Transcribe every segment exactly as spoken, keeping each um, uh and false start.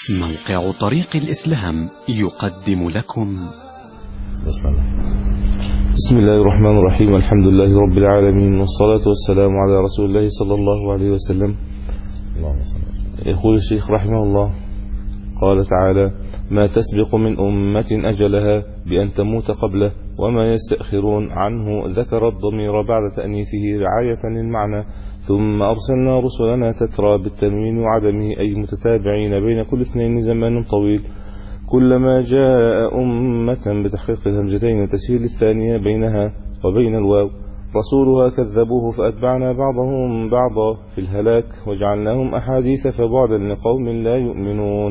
موقع طريق الإسلام يقدم لكم بسم الله الرحمن الرحيم. الحمد لله رب العالمين، والصلاة والسلام على رسول الله صلى الله عليه وسلم. يقول الشيخ رحمه الله قال تعالى: ما تسبق من أمة أجلها بأن تموت قبله وما يستأخرون عنه. ذكر الضمير بعد تأنيثه رعاية للمعنى. ثم أرسلنا رسلنا تترى بالتنوين وعدمه، أي متتابعين بين كل اثنين زمان طويل. كلما جاء أمة بتحقيق الهمزتين وتسهيل الثانية بينها وبين الواو رسولها كذبوه فأتبعنا بعضهم بعضا في الهلاك وجعلناهم أحاديث فبعدا لقوم لا يؤمنون.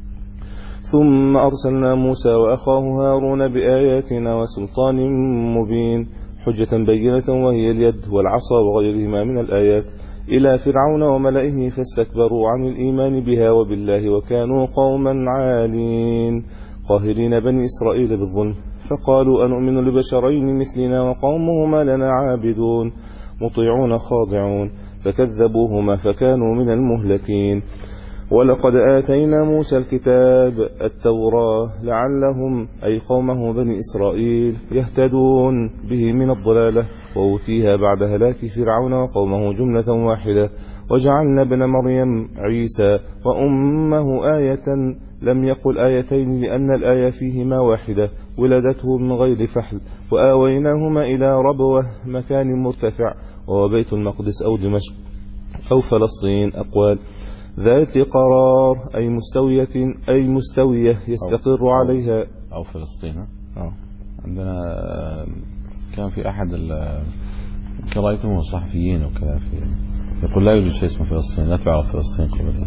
ثم أرسلنا موسى وأخاه هارون بآياتنا وسلطان مبين، حجة بينة وهي اليد والعصا وغيرهما من الآيات، إلى فرعون وملئه فاستكبروا عن الإيمان بها وبالله وكانوا قوما عالين قاهرين بني إسرائيل بالظلم. فقالوا أنؤمن لبشرين مثلنا وقومهما لنا عابدون مطيعون خاضعون، فكذبوهما فكانوا من المهلكين. ولقد آتينا موسى الكتاب التوراة لعلهم أي قومه بني إسرائيل يهتدون به من الضلالة، وأوتيها بعد هلاك فرعون وقومه جملة واحدة. وجعلنا ابن مريم عيسى وأمه آية، لم يقل آيتين لأن الآية فيهما واحدة، ولدته من غير فحل. وآويناهما إلى ربوة مكان مرتفع، وهو بيت المقدس أو دمشق أو فلسطين أقوال. ذات قرار أي مستوية أي مستوية يستقر أو عليها أو فلسطين. أو عندنا كان في أحد قرايتهم الصحفيين وكذا في يقول لا يوجد شيء اسمه فلسطين، لا تعرف فلسطين قبل.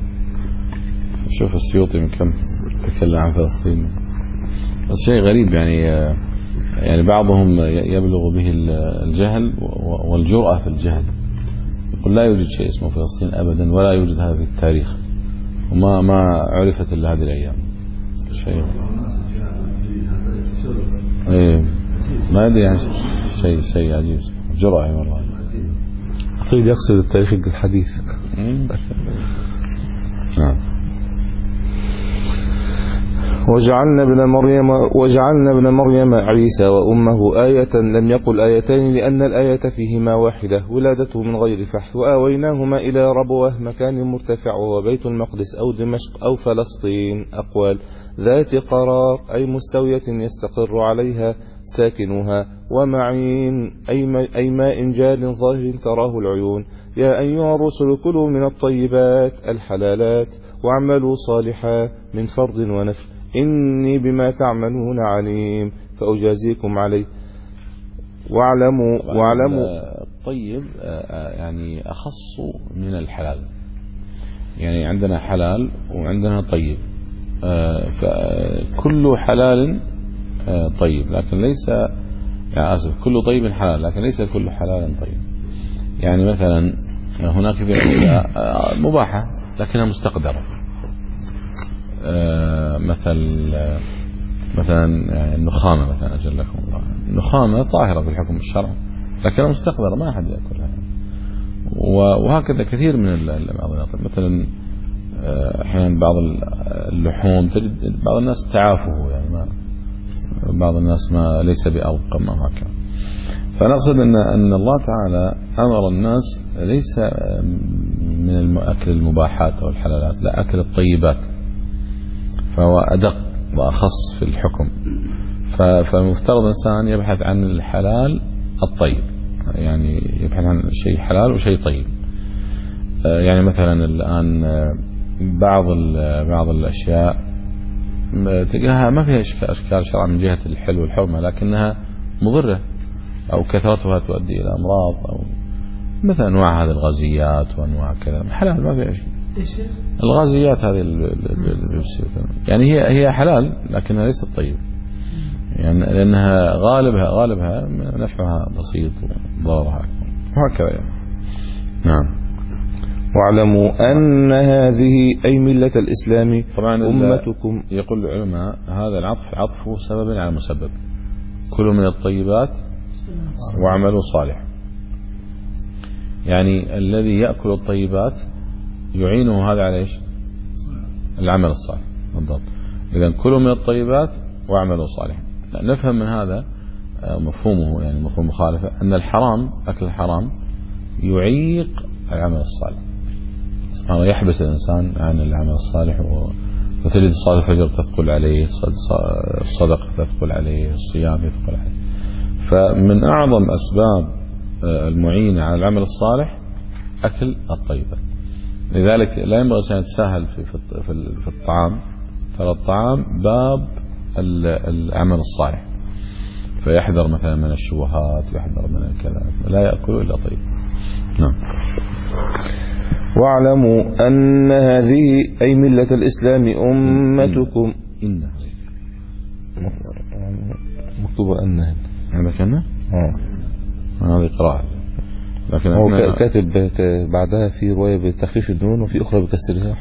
شوف السيوطي من كم تكلم عن فلسطين، بس شيء غريب يعني يعني بعضهم يبلغ به الجهل والجرأة في الجهل. يقول لا يوجد شيء اسمه فلسطين أبدا، ولا يوجد هذا في التاريخ، وما ما عرفت إلا هذه الأيام. شيء إيه ما أدري يعني شيء شيء عجيب، جرأة والله. أكيد يقصد التاريخ الحديث. نعم. وجعلنا ابن مريم وجعلنا ابن مريم عيسى وأمه آية، لم يقل آيتين لأن الآية فيهما واحدة، ولادته من غير فحل. وآويناهما إلى ربوة مكان مرتفع، وهو بيت المقدس أو دمشق أو فلسطين أقوال. ذات قرار أي مستوية يستقر عليها ساكنها. ومعين أي ماء جار ظاهر تراه العيون. يا أيها الرسل كلوا من الطيبات الحلالات واعملوا صالحا من فرض ونفل، إني بما تعملون عليم فأجازيكم عليه. واعلموا واعلموا الطيب يعني أخص من الحلال، يعني عندنا حلال وعندنا طيب، فكل حلال طيب لكن ليس، يعني آسف كل طيب حلال لكن ليس كل حلال طيب. يعني مثلا هناك في أشياء مباحة لكنها مستقدرة، مثل مثلا النخامة مثلا أجلكم الله، النخامة طاهرة في الحكم الشرعي لكنها مستقدرة ما أحد يأكلها، وهكذا كثير من المعضلات. مثلا أحيانا بعض اللحوم تجد بعض الناس تعافه، يعني ما بعض الناس ما ليس بألقم أو هكذا. فنقصد أن أن الله تعالى أمر الناس ليس من أكل المباحات أو الحلالات، لا أكل الطيبات، فهو أدق وأخص في الحكم. فالمفترض الإنسان يبحث عن الحلال الطيب، يعني يبحث عن شيء حلال وشيء طيب. يعني مثلا الآن بعض بعض الأشياء تلقاها ما فيها أشكال شرعا من جهة الحل والحرمة، لكنها مضرة أو كثرتها تؤدي إلى أمراض، أو مثلا أنواع هذه الغازيات وأنواع كذا حلال ما فيها شيء. الغازيات هذه يعني هي هي حلال لكنها ليست طيبة، يعني لأنها غالبها غالبها نفعها بسيط وضررها وهكذا يعني. نعم. واعلموا أن هذه أي ملة الإسلام طبعا أمتكم. يقول العلماء هذا العطف عطف سبب على مسبب. كلوا من الطيبات واعملوا صالح، يعني الذي يأكل الطيبات يعينه هذا على إيش؟ العمل الصالح. بالضبط. إذا كلوا من الطيبات واعملوا صالحا. نفهم من هذا مفهومه يعني مفهوم مخالفة أن الحرام أكل الحرام يعيق العمل الصالح، سبحانه يحبس الإنسان عن العمل الصالح. وتجد صلاة الفجر تثقل عليه، الصدقة تثقل عليه، الصيام يثقل عليه. فمن أعظم أسباب المعينة على العمل الصالح أكل الطيبات. لذلك لا ينبغي أن يتساهل في في الطعام، ترى الطعام باب العمل الصالح، فيحذر مثلا من الشبهات، يحذر من الكلام، لا يأكل إلا طيب. نعم. واعلموا أن هذه أي ملة الإسلام أمتكم. إن مكتوبة أن هذا كنا آه. هذه قراءة، لكن هو كاتب بعدها في رواية بتخفيف النون وفي أخرى بكسرها.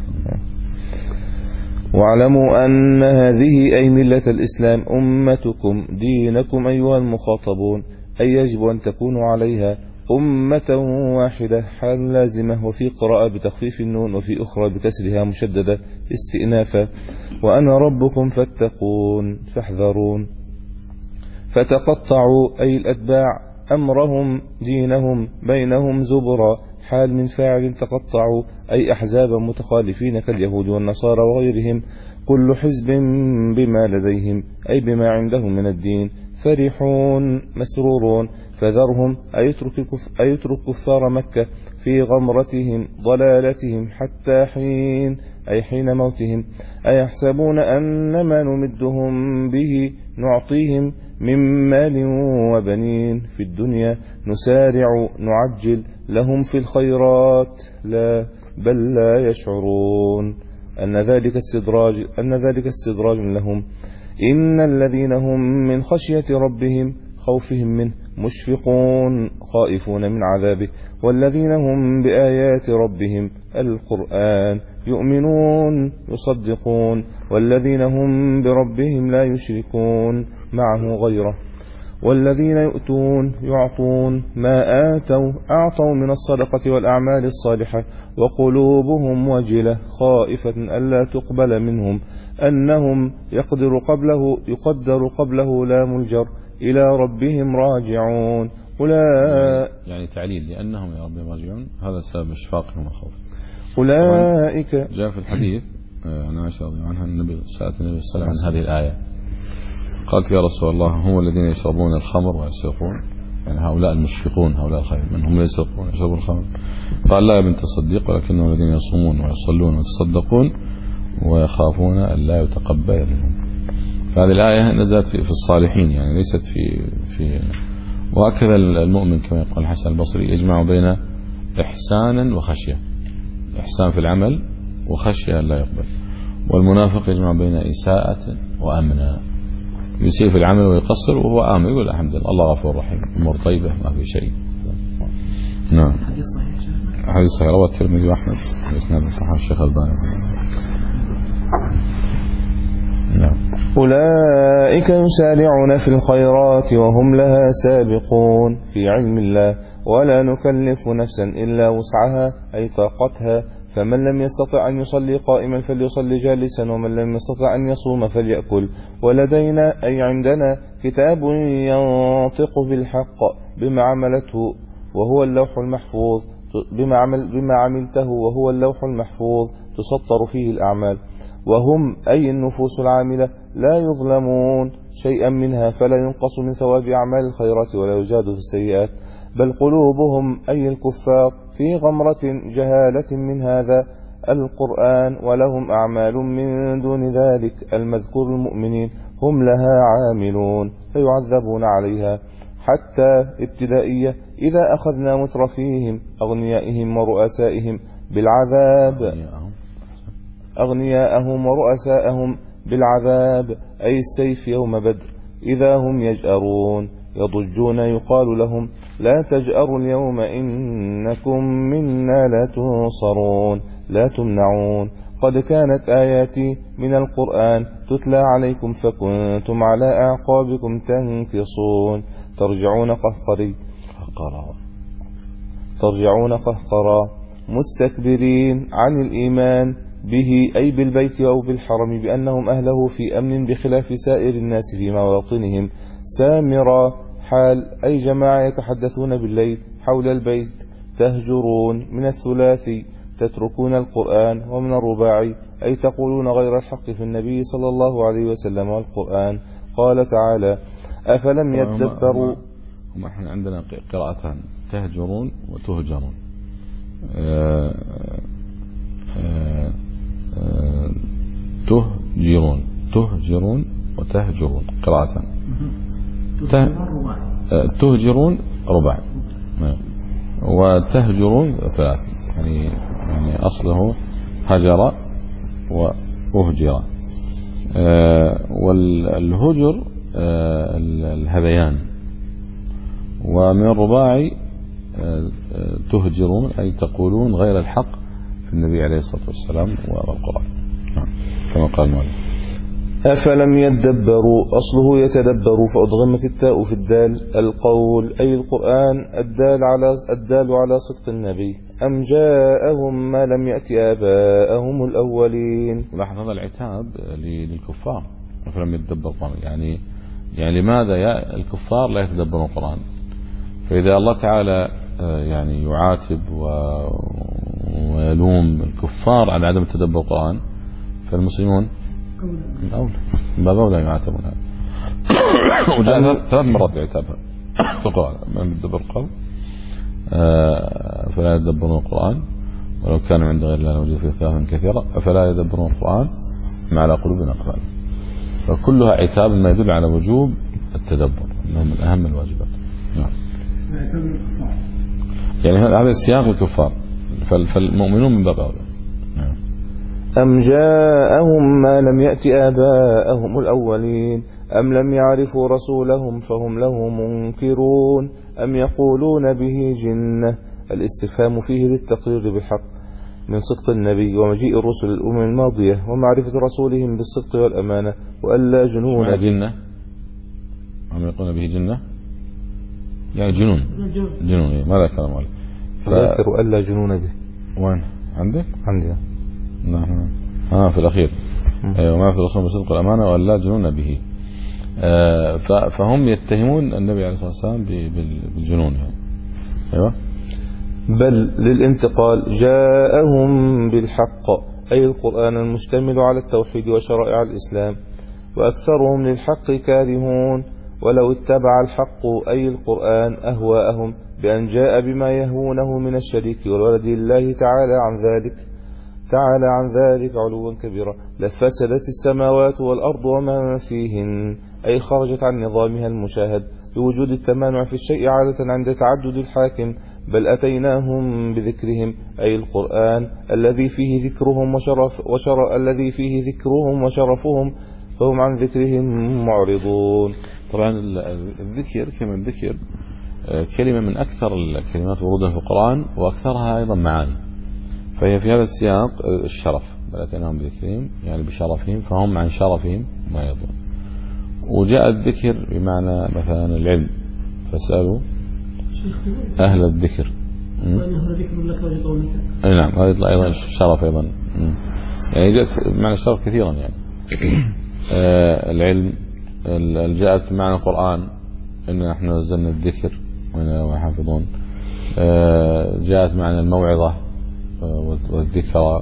واعلموا أن هذه أي ملة الإسلام أمتكم دينكم أيها المخاطبون، أي يجب أن تكونوا عليها أمة واحدة حال لازمة، وفي قراءة بتخفيف النون وفي أخرى بكسرها مشددة استئنافا. وأنا ربكم فاتقون فاحذرون. فتقطعوا أي الأتباع أمرهم دينهم بينهم زبرا، حال من فاعل تقطعوا أي أحزابا متخالفين كاليهود والنصارى وغيرهم، كل حزب بما لديهم أي بما عندهم من الدين فرحون مسرورون. فذرهم أي يترك كفار مكة في غمرتهم ضلالتهم حتى حين أي حين موتهم. أيحسبون أن ما نمدهم به نعطيهم من مال وبنين في الدنيا نسارع نعجل لهم في الخيرات لا بل لا يشعرون أن ذلك استدراج أن ذلك استدراج لهم. إن الذين هم من خشية ربهم خوفهم منه مشفقون خائفون من عذابه، والذين هم بآيات ربهم القرآن يؤمنون يصدقون، والذين هم بربهم لا يشركون معه غيره، والذين يؤتون يعطون ما آتوا أعطوا من الصدقة والأعمال الصالحة وقلوبهم وجلة خائفة ألا تقبل منهم أنهم يقدر قبله يقدر قبله لا ملجر إلى ربهم راجعون. أولئك يعني تعليل لأنهم إلى ربهم راجعون، هذا سبب إشفاقهم وخوف. أولئك جاء في الحديث عن عائشة رضي الله عنها النبي سألت النبي صلى الله عليه وسلم عن هذه الآية، قالت يا رسول الله هم الذين يشربون الخمر ويسرقون، يعني هؤلاء المشفقون هؤلاء الخير من هم يسرقون يشربون الخمر؟ قال لا يا بنت الصديق ولكنهم الذين يصومون ويصلون ويتصدقون ويخافون أن لا يتقبل منهم. فهذه الآية نزلت في الصالحين يعني ليست في في وهكذا المؤمن كما يقول الحسن البصري يجمع بين إحسانا وخشية، إحسان في العمل وخشية لا يقبل. والمنافق يجمع بين إساءة وأمنا، يسيء في العمل ويقصر وهو آمن يقول الحمد لله الله غفور رحيم أمور طيبة ما في شيء. نعم. حديث صحيح رواه الترمذي وأحمد بإسناد صحيح الشيخ الألباني. نعم. أولئك يسارعون في الخيرات وهم لها سابقون في علم الله ولا نكلف نفسا إلا وسعها أي طاقتها، فمن لم يستطع أن يصلي قائما فليصلي جالسا، ومن لم يستطع أن يصوم فليأكل. ولدينا أي عندنا كتاب ينطق بالحق بما عملته وهو اللوح المحفوظ بما, عمل بما عملته وهو اللوح المحفوظ تسطر فيه الأعمال، وهم أي النفوس العاملة لا يظلمون شيئا منها فلا ينقص من ثواب أعمال الخيرات ولا يزاد في السيئات، بل قلوبهم أي الكفار في غمرة جهالة من هذا القرآن ولهم أعمال من دون ذلك المذكور المؤمنين هم لها عاملون فيعذبون عليها. حتى ابتدائية إذا أخذنا مترفيهم أغنيائهم ورؤسائهم بالعذاب أغنياءهم ورؤساءهم بالعذاب أي السيف يوم بدر إذا هم يجأرون يضجون يقال لهم لا تجأروا اليوم إنكم منا لا تنصرون لا تمنعون. قد كانت آياتي من القرآن تتلى عليكم فكنتم على أعقابكم تنكصون ترجعون قهقري ترجعون قهقرا مستكبرين عن الإيمان به أي بالبيت أو بالحرم بأنهم أهله في أمن بخلاف سائر الناس في مواطنهم. سامرا حال أي جماعة يتحدثون بالليل حول البيت. تهجرون من الثلاثي تتركون القرآن، ومن الرباعي أي تقولون غير الحق في النبي صلى الله عليه وسلم والقرآن. قال تعالى أفلم يدبروا. هم احنا عندنا قراءتان، تهجرون وتهجرون. آه آه آه تهجرون تهجرون وتهجرون قراءتان. تهجرون رباع وتهجرون ثلاث، يعني يعني أصله هجر وأهجر. آه والهجر آه الهذيان. ومن الرباعي آه تهجرون أي تقولون غير الحق في النبي عليه الصلاة والسلام والقرآن، كما قال المؤلف. أفلم يدبروا أصله يتدبروا فأضغمت التاء في الدال. القول أي القرآن الدال على الدال على صدق النبي. أم جاءهم ما لم يأت آباءهم الأولين. لاحظ هذا العتاب للكفار، أفلم يدبروا القرآن، يعني يعني لماذا يا الكفار لا يتدبرون القرآن؟ فإذا الله تعالى يعني يعاتب ويلوم الكفار على عدم تدبر القرآن، فالمسلمون من أولى باب أولى يعاتبون. هذا وجاء ثلاث مرات يعتابها في القرآن. من يدبر القرآن فلا يدبرون القرآن ولو كانوا عند غير الله لوجدوا فيه اختلافا كثيرا أفلا يدبرون القرآن أم على قلوب أقفالها. فكلها عتاب ما يدل على وجوب التدبر، انه من اهم الواجبات. نعم. يعني هذا السياق الكفار، فالمؤمنون من باب اولى. نعم. أم جاءهم ما لم يأت آباءهم الأولين أم لم يعرفوا رسولهم فهم له منكرون أم يقولون به جنة. الاستفهام فيه للتقرير بالحق من صدق النبي ومجيء الرسل الأمم الماضية ومعرفة رسولهم بالصدق والأمانة وألا جنون جنة. أم يقولون به جنة يعني جنون جنون ماذا كلام عليه فذكر وألا جنون به. وين عندك؟ عندي. نعم. ها في الأخير أيوة ما في الرسول بالصدق والأمانة وألا جنون به. آه فهم يتهمون النبي عليه الصلاة والسلام بالجنون يعني. أيوة. بل للانتقال جاءهم بالحق أي القرآن المشتمل على التوحيد وشرائع الإسلام وأكثرهم للحق كارهون. ولو اتبع الحق أي القرآن أهواءهم بأن جاء بما يهونه من الشريك والولد لله تعالى عن ذلك تعالى عن ذلك علوا كبيرا لفسدت السماوات والأرض ومن فيهن أي خرجت عن نظامها المشاهد بوجود التمانع في الشيء عادة عند تعدد الحاكم. بل أتيناهم بذكرهم أي القرآن الذي فيه ذكرهم وشرف وشر الذي فيه ذكرهم وشرفهم فهم عن ذكرهم معرضون. طبعا الذكر كما الذكر كلمة من أكثر الكلمات ورودا في القرآن وأكثرها أيضا معاني، فهي في هذا السياق الشرف. بل أتيناهم بذكرهم يعني بشرفهم فهم عن شرفهم معرضون. وجاء الذكر بمعنى مثلا العلم فاسألوا أهل الذكر. وأنه ذكر لك ولقومك. أي نعم هذا أيضا شرف أيضا يعني جاءت معنى الشرف كثيرا يعني. آه العلم جاءت معنى القرآن إن نحن نزلنا الذكر وإنا حافظون. آه جاءت معنى الموعظة والذكرى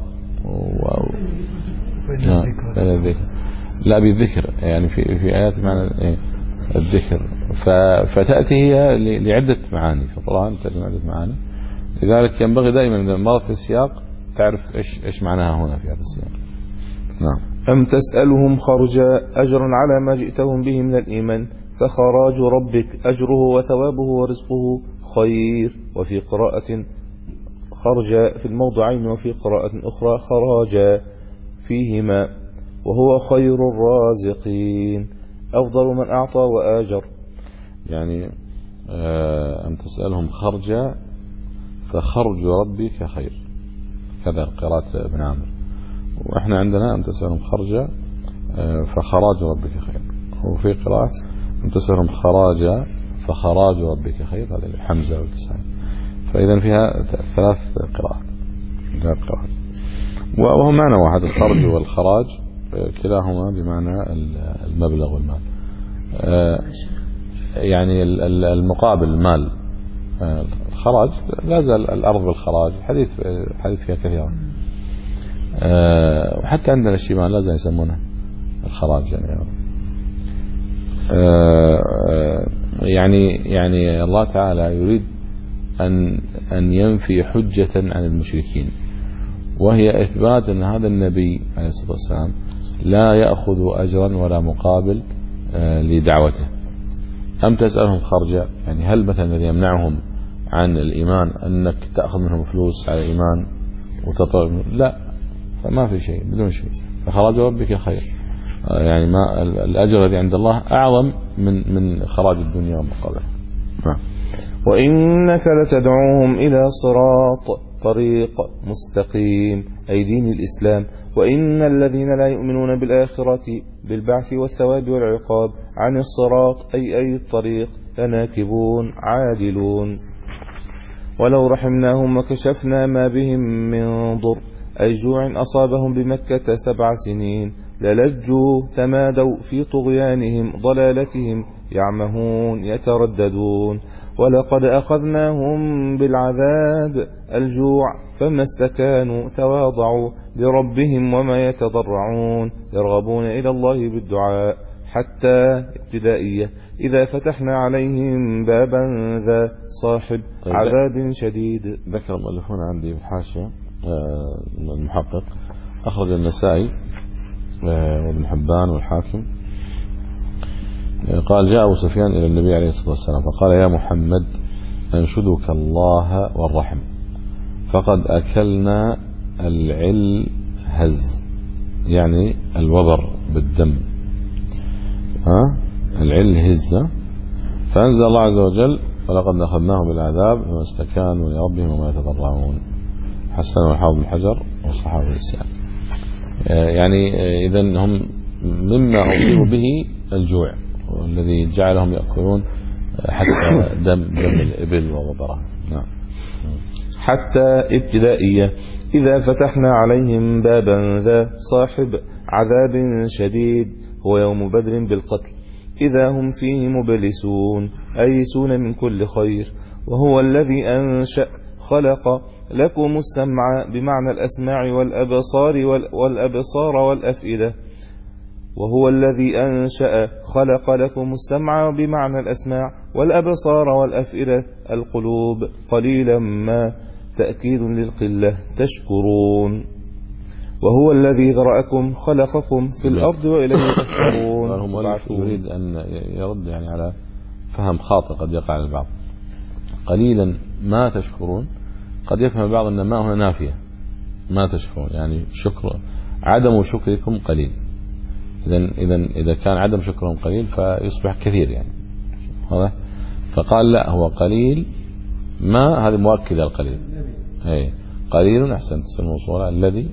لا بالذكر يعني في في آيات معنى الذكر فتأتي هي لعدة معاني في القرآن تأتي لعدة معاني. لذلك ينبغي دائما إذا مرت في السياق تعرف إيش إيش معناها هنا في هذا السياق. نعم. أم تسألهم خرجا أجرا على ما جئتهم به من الإيمان فخراج ربك أجره وثوابه ورزقه خير. وفي قراءة خرجا في الموضعين وفي قراءة أخرى خراجا فيهما وهو خير الرازقين أفضل من أعطى وآجر. يعني أم تسألهم خرجا فخرج ربك خير، كذا قراءة ابن عامر. وإحنا عندنا أم تسألهم خرجا فخراج ربك خير، وفي قراءة أم تسألهم خراجا فخراج ربك خير، هذا الحمزة والكسائي. فإذا فيها ثلاث قراءات ثلاث قراءات. وهو معنى واحد، الخرج والخراج كلاهما بمعنى المبلغ والمال. يعني المقابل المال، الخراج لا زال الأرض بالخراج، الحديث الحديث فيها كثيرا. وحتى عندنا الشمال لا زال يسمونه الخراج. يعني يعني يعني الله تعالى يريد أن أن ينفي حجة عن المشركين، وهي إثبات أن هذا النبي عليه الصلاة والسلام لا يأخذ أجرا ولا مقابل لدعوته. أم تسألهم خرجا، يعني هل مثلا الذي يمنعهم عن الإيمان أنك تأخذ منهم فلوس على الإيمان وتطلب؟ لا، فما في شيء، بدون شيء، فخراج ربك خير. يعني ما الأجر الذي عند الله أعظم من من خراج الدنيا ومقابلها. وإنك لتدعوهم إلى صراط طريق مستقيم، أي دين الإسلام. وإن الذين لا يؤمنون بالآخرة بالبعث والثواب والعقاب عن الصراط أي أي الطريق لناكبون عادلون. ولو رحمناهم وكشفنا ما بهم من ضر أي جوع أصابهم بمكة سبع سنين للجوا تمادوا في طغيانهم ضلالتهم يعمهون يترددون. ولقد أخذناهم بالعذاب الجوع فما استكانوا تواضعوا لربهم وما يتضرعون يرغبون إلى الله بالدعاء. حتى ابتدائية إذا فتحنا عليهم بابا ذا صاحب عذاب شديد. ذكر المؤلفون عندي بالحاشية المحقق أخرج النسائي وابن حبان والحاكم قال جاء أبو سفيان إلى النبي عليه الصلاة والسلام فقال يا محمد أنشدك الله والرحم فقد أكلنا العلهز، يعني الوبر بالدم، ها العلهزة. فأنزل الله عز وجل ولقد أخذناهم بالعذاب فما استكانوا لربهم وما يتضرعون. حسن الحافظ بن حجر والصحابة الإسلام. يعني إذن هم مما أصيبوا به الجوع والذي جعلهم يأكلون حتى دم دم الإبل ووبرها. نعم. حتى ابتدائية إذا فتحنا عليهم بابا ذا صاحب عذاب شديد هو يوم بدر بالقتل إذا هم فيه مبلسون أيسون من كل خير. وهو الذي أنشأ خلق لكم السمع بمعنى الأسماع والأبصار والأبصار والأفئدة. وهو الذي أنشأ خلق لكم السمع بمعنى الأسماع والأبصار والأفئدة القلوب قليلا ما تأكيد للقلة تشكرون. وهو الذي ذرأكم خلقكم في الأرض وإليه تحشرون. المؤلف يريد أن يرد يعني على فهم خاطئ قد يقع للبعض. قليلا ما تشكرون قد يفهم البعض أن ما هنا نافية ما تشكرون، يعني شكر عدم شكركم قليل. إذن إذن إذا كان عدم شكرهم قليل فيصبح كثير يعني هذا. فقال لا هو قليل ما، هذه مؤكدة القليل. أي قليل أحسنت الموصولة الذي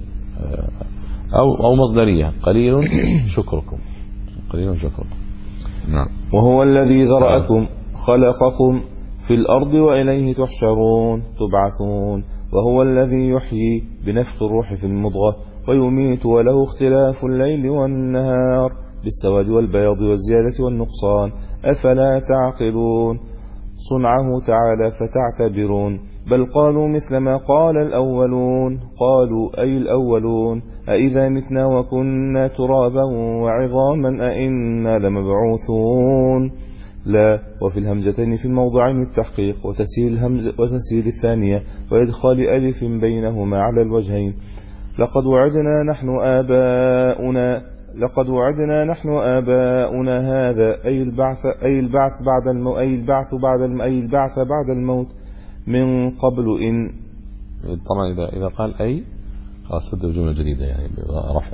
أو أو مصدرية قليل شكركم قليل شكركم. نعم. وهو الذي ذرأكم خلقكم في الأرض وإليه تحشرون تبعثون. وهو الذي يحيي بنفخ الروح في المضغة ويميت وله اختلاف الليل والنهار بالسواد والبياض والزيادة والنقصان أفلا تعقلون. صنعه تعالى فتعتبرون. بل قالوا مثل ما قال الأولون قالوا أي الأولون أئذا متنا وكنا ترابا وعظاما أئنا لمبعوثون. لا. وفي الهمزتين في الموضعين التحقيق وتسهيل الهمزة وتسهيل الثانية وإدخال ألف بينهما على الوجهين. لقد وعدنا نحن آباؤنا لقد وعدنا نحن آباؤنا هذا أي البعث أي البعث بعد الموت أي البعث بعد الم أي البعث بعد الموت من قبل إن. طبعا إذا إذا قال أي خلاص تبدأ جملة جديدة يعني رفع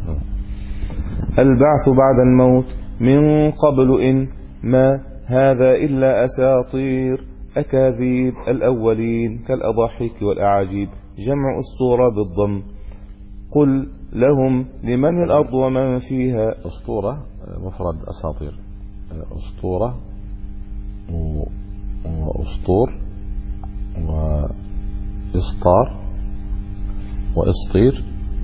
البعث بعد الموت من قبل إن ما هذا إلا أساطير أكاذيب الأولين كالأضاحيك والأعاجيب جمع أسطورة بالضم. قل لهم لمن الأرض ومن فيها. أسطورة مفرد أساطير، أسطورة وأسطور وإسطار وإسطير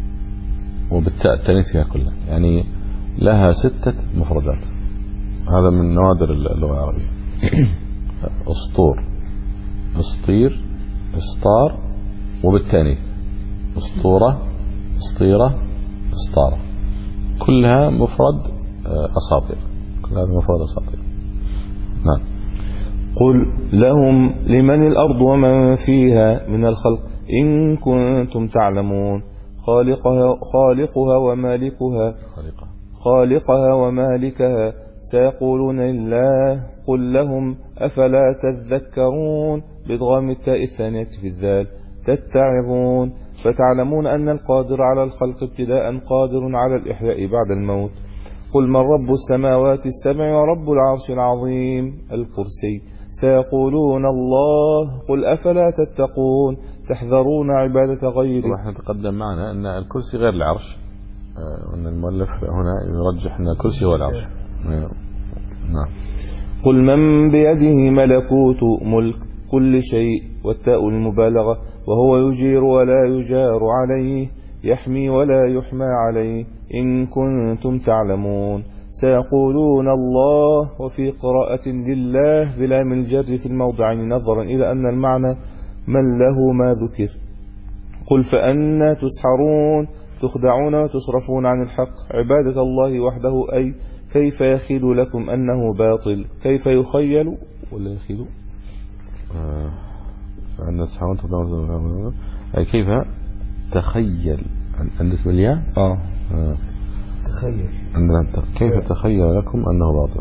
وبالتاء التانيث فيها كلها، يعني لها ستة مفردات. هذا من نوادر اللغة العربية. أسطور، أسطير، إسطار، وبالتانيث أسطورة، أسطيرة، إسطارة، كلها مفرد أساطير، كلها مفرد أساطير. نعم. قل لهم لمن الأرض ومن فيها من الخلق إن كنتم تعلمون خالقها, خالقها ومالكها خالقها. خالقها ومالكها سيقولون لله قل لهم أفلا تذكرون بإدغام التاء الثانية في الذال تتعظون فتعلمون أن القادر على الخلق ابتداء قادر على الإحياء بعد الموت. قل من رب السماوات السبع ورب العرش العظيم الكرسي سيقولون الله قل أفلا تتقون تحذرون عبادة غيره. نحن تقدم معنا أن الكرسي غير العرش، أن المؤلف هنا يرجح أن الكرسي هو العرش. نعم. قل من بيده ملكوت ملك كل شيء والتاء المبالغة وهو يجير ولا يجار عليه يحمي ولا يحمى عليه إن كنتم تعلمون سيقولون الله وفي قراءة لله بلام الجر في الموضعين نظرا إلى أن المعنى من له ما ذكر. قل فأنا تسحرون تخدعون وتصرفون عن الحق عبادة الله وحده أي كيف يخيل لكم أنه باطل كيف يخيل ولا يخيل آه فأنا تسحرون تخدعون أي كيف تخيل عندك بالياء آه. آه. تخيل عندنا كيف تخيل لكم أنه باطل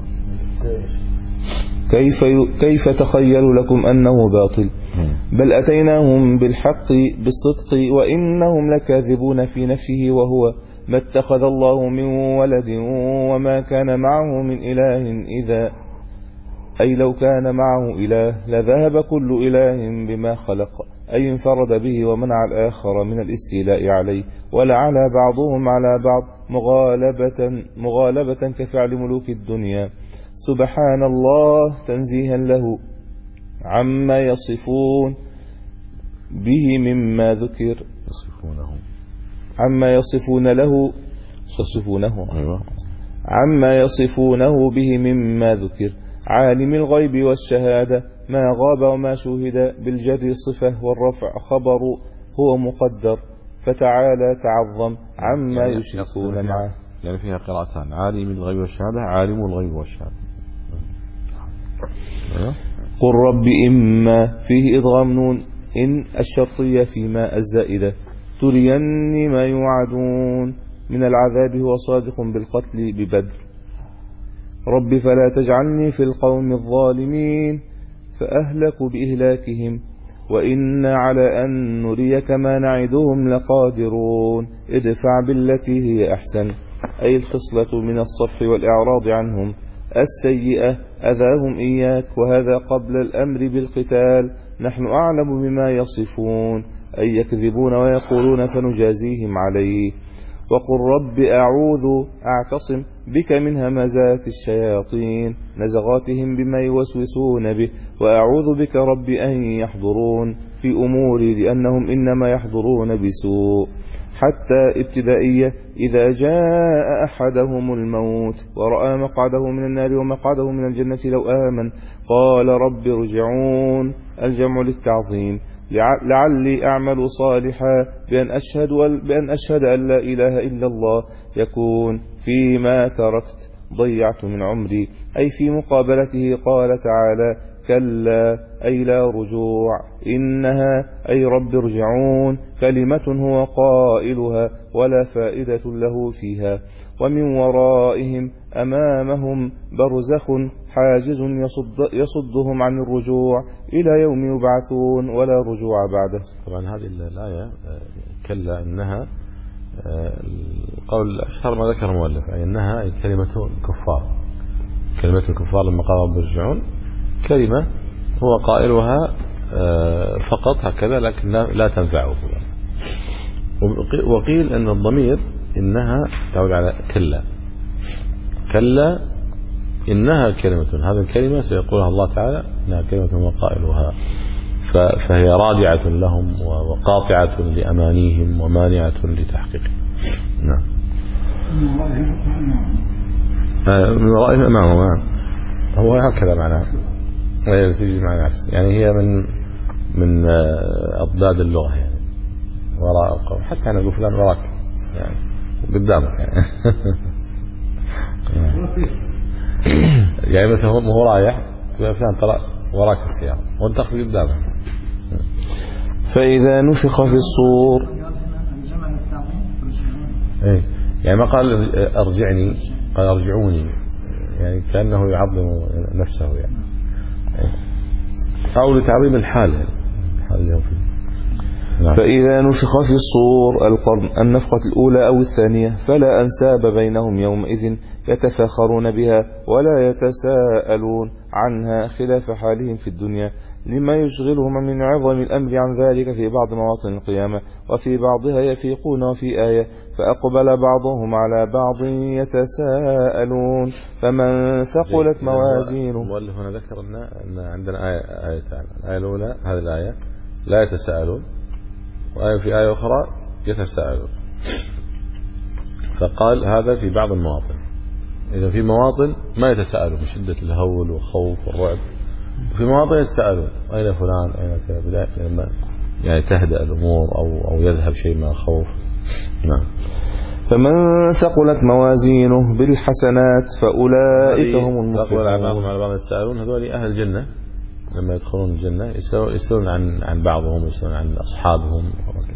كيف ي... كيف تخيل لكم أنه باطل بل أتيناهم بالحق بالصدق وإنهم لكاذبون في نفيه وهو ما اتخذ الله من ولد وما كان معه من إله إذا أي لو كان معه إله لذهب كل إله بما خلق أي انفرد به ومنع الآخر من الاستيلاء عليه ولعلى بعضهم على بعض مغالبة, مغالبة كفعل ملوك الدنيا سبحان الله تنزيها له عما يصفون به مما ذكر يصفونه عما يصفون له يصفونه أيوة. عما يصفونه به مما ذكر عالم الغيب والشهادة ما غاب وما شوهد بالجر صفة والرفع خبر هو مقدر فتعالى تعظم عما يعني يشركون معه. يعني فيها قراءتان عالم الغيب والشهادة عالم الغيب والشهادة. قل رب إما فيه إضغام نون إن الشرطية فيما الزائدة تريني ما يوعدون من العذاب هو صادق بالقتل ببدر رب فلا تجعلني في القوم الظالمين فأهلك بإهلاكهم وإنا على أن نريك ما نعدهم لقادرون ادفع بالتي هي أحسن أي الخصلة من الصف والإعراض عنهم السيئة أذاهم إياك وهذا قبل الأمر بالقتال نحن أعلم بما يصفون أي يكذبون ويقولون فنجازيهم عليه وقل رب أعوذ أعتصم بك من همزات الشياطين نزغاتهم بما يوسوسون به وأعوذ بك رب أن يحضرون في أموري لأنهم إنما يحضرون بسوء حتى ابتدائية إذا جاء أحدهم الموت ورأى مقعده من النار ومقعده من الجنة لو آمن قال رب ارجعون الجمع للتعظيم لعلي أعمل صالحا بأن أشهد, بأن أشهد أن لا إله إلا الله يكون فيما تركت ضيعت من عمري أي في مقابلته قال تعالى كلا أي لا رجوع إنها أي رب ارجعون كلمة هو قائلها ولا فائدة له فيها ومن ورائهم أمامهم برزخ حاجز يصد يصدهم عن الرجوع إلى يوم يبعثون ولا رجوع بعده. طبعا هذه الآية كلا إنها القول أشهر ما ذكر المؤلف أي إنها أي كلمة الكفار كلمة الكفار لما قال رب ارجعون كلمة هو قائلها فقط هكذا لكن لا تنفعه. وقيل أن الضمير إنها تعود على كلا كلا إنها كلمة هذه الكلمة سيقولها الله تعالى إنها كلمة هو قائلها فهي رادعة لهم وقاطعة لأمانيهم ومانعة لتحقيقهم. نعم. من ورائهم أمامه. نعم. هو هكذا معناه. تيجي معناه يعني هي من من أضداد اللغة يعني وراء القوم، حتى أنا أقول فلان وراك يعني قدامك يعني. يعني مثلا هو رايح فلان طلع وراك السيارة وانت تأخذ قدامك. فإذا نفخ في الصور إيه يعني ما قال أرجعني، قال أرجعوني، يعني كأنه يعظم نفسه يعني، أو لتعظيم الحال يعني الحال اللي هو فيه. نعم. فإذا نفخ في الصور القرن النفخة الأولى أو الثانية فلا أنساب بينهم يومئذ يتفاخرون بها ولا يتساءلون عنها خلاف حالهم في الدنيا، لما يشغلهم من عظم الأمر عن ذلك في بعض مواطن القيامة، وفي بعضها يفيقون وفي آية فأقبل بعضهم على بعض يتساءلون فمن ثقلت موازينه. المؤلف هنا ذكر أن أن عندنا آية آيتان، الآية الأولى هذه الآية لا يتساءلون، وآية في آية أخرى يتساءلون، فقال هذا في بعض المواطن. إذا في مواطن ما يتساءلون من شدة الهول والخوف والرعب، وفي مواطن يتساءلون أين فلان أين كذا، بداية لما يعني تهدأ الأمور أو أو يذهب شيء من الخوف. نعم. فمن ثقلت موازينه بالحسنات فأولئك هم المفلحون. على بعضهم على بعض يتساءلون، هذول أهل الجنة لما يدخلون الجنة يسألون عن عن بعضهم، يسألون عن أصحابهم.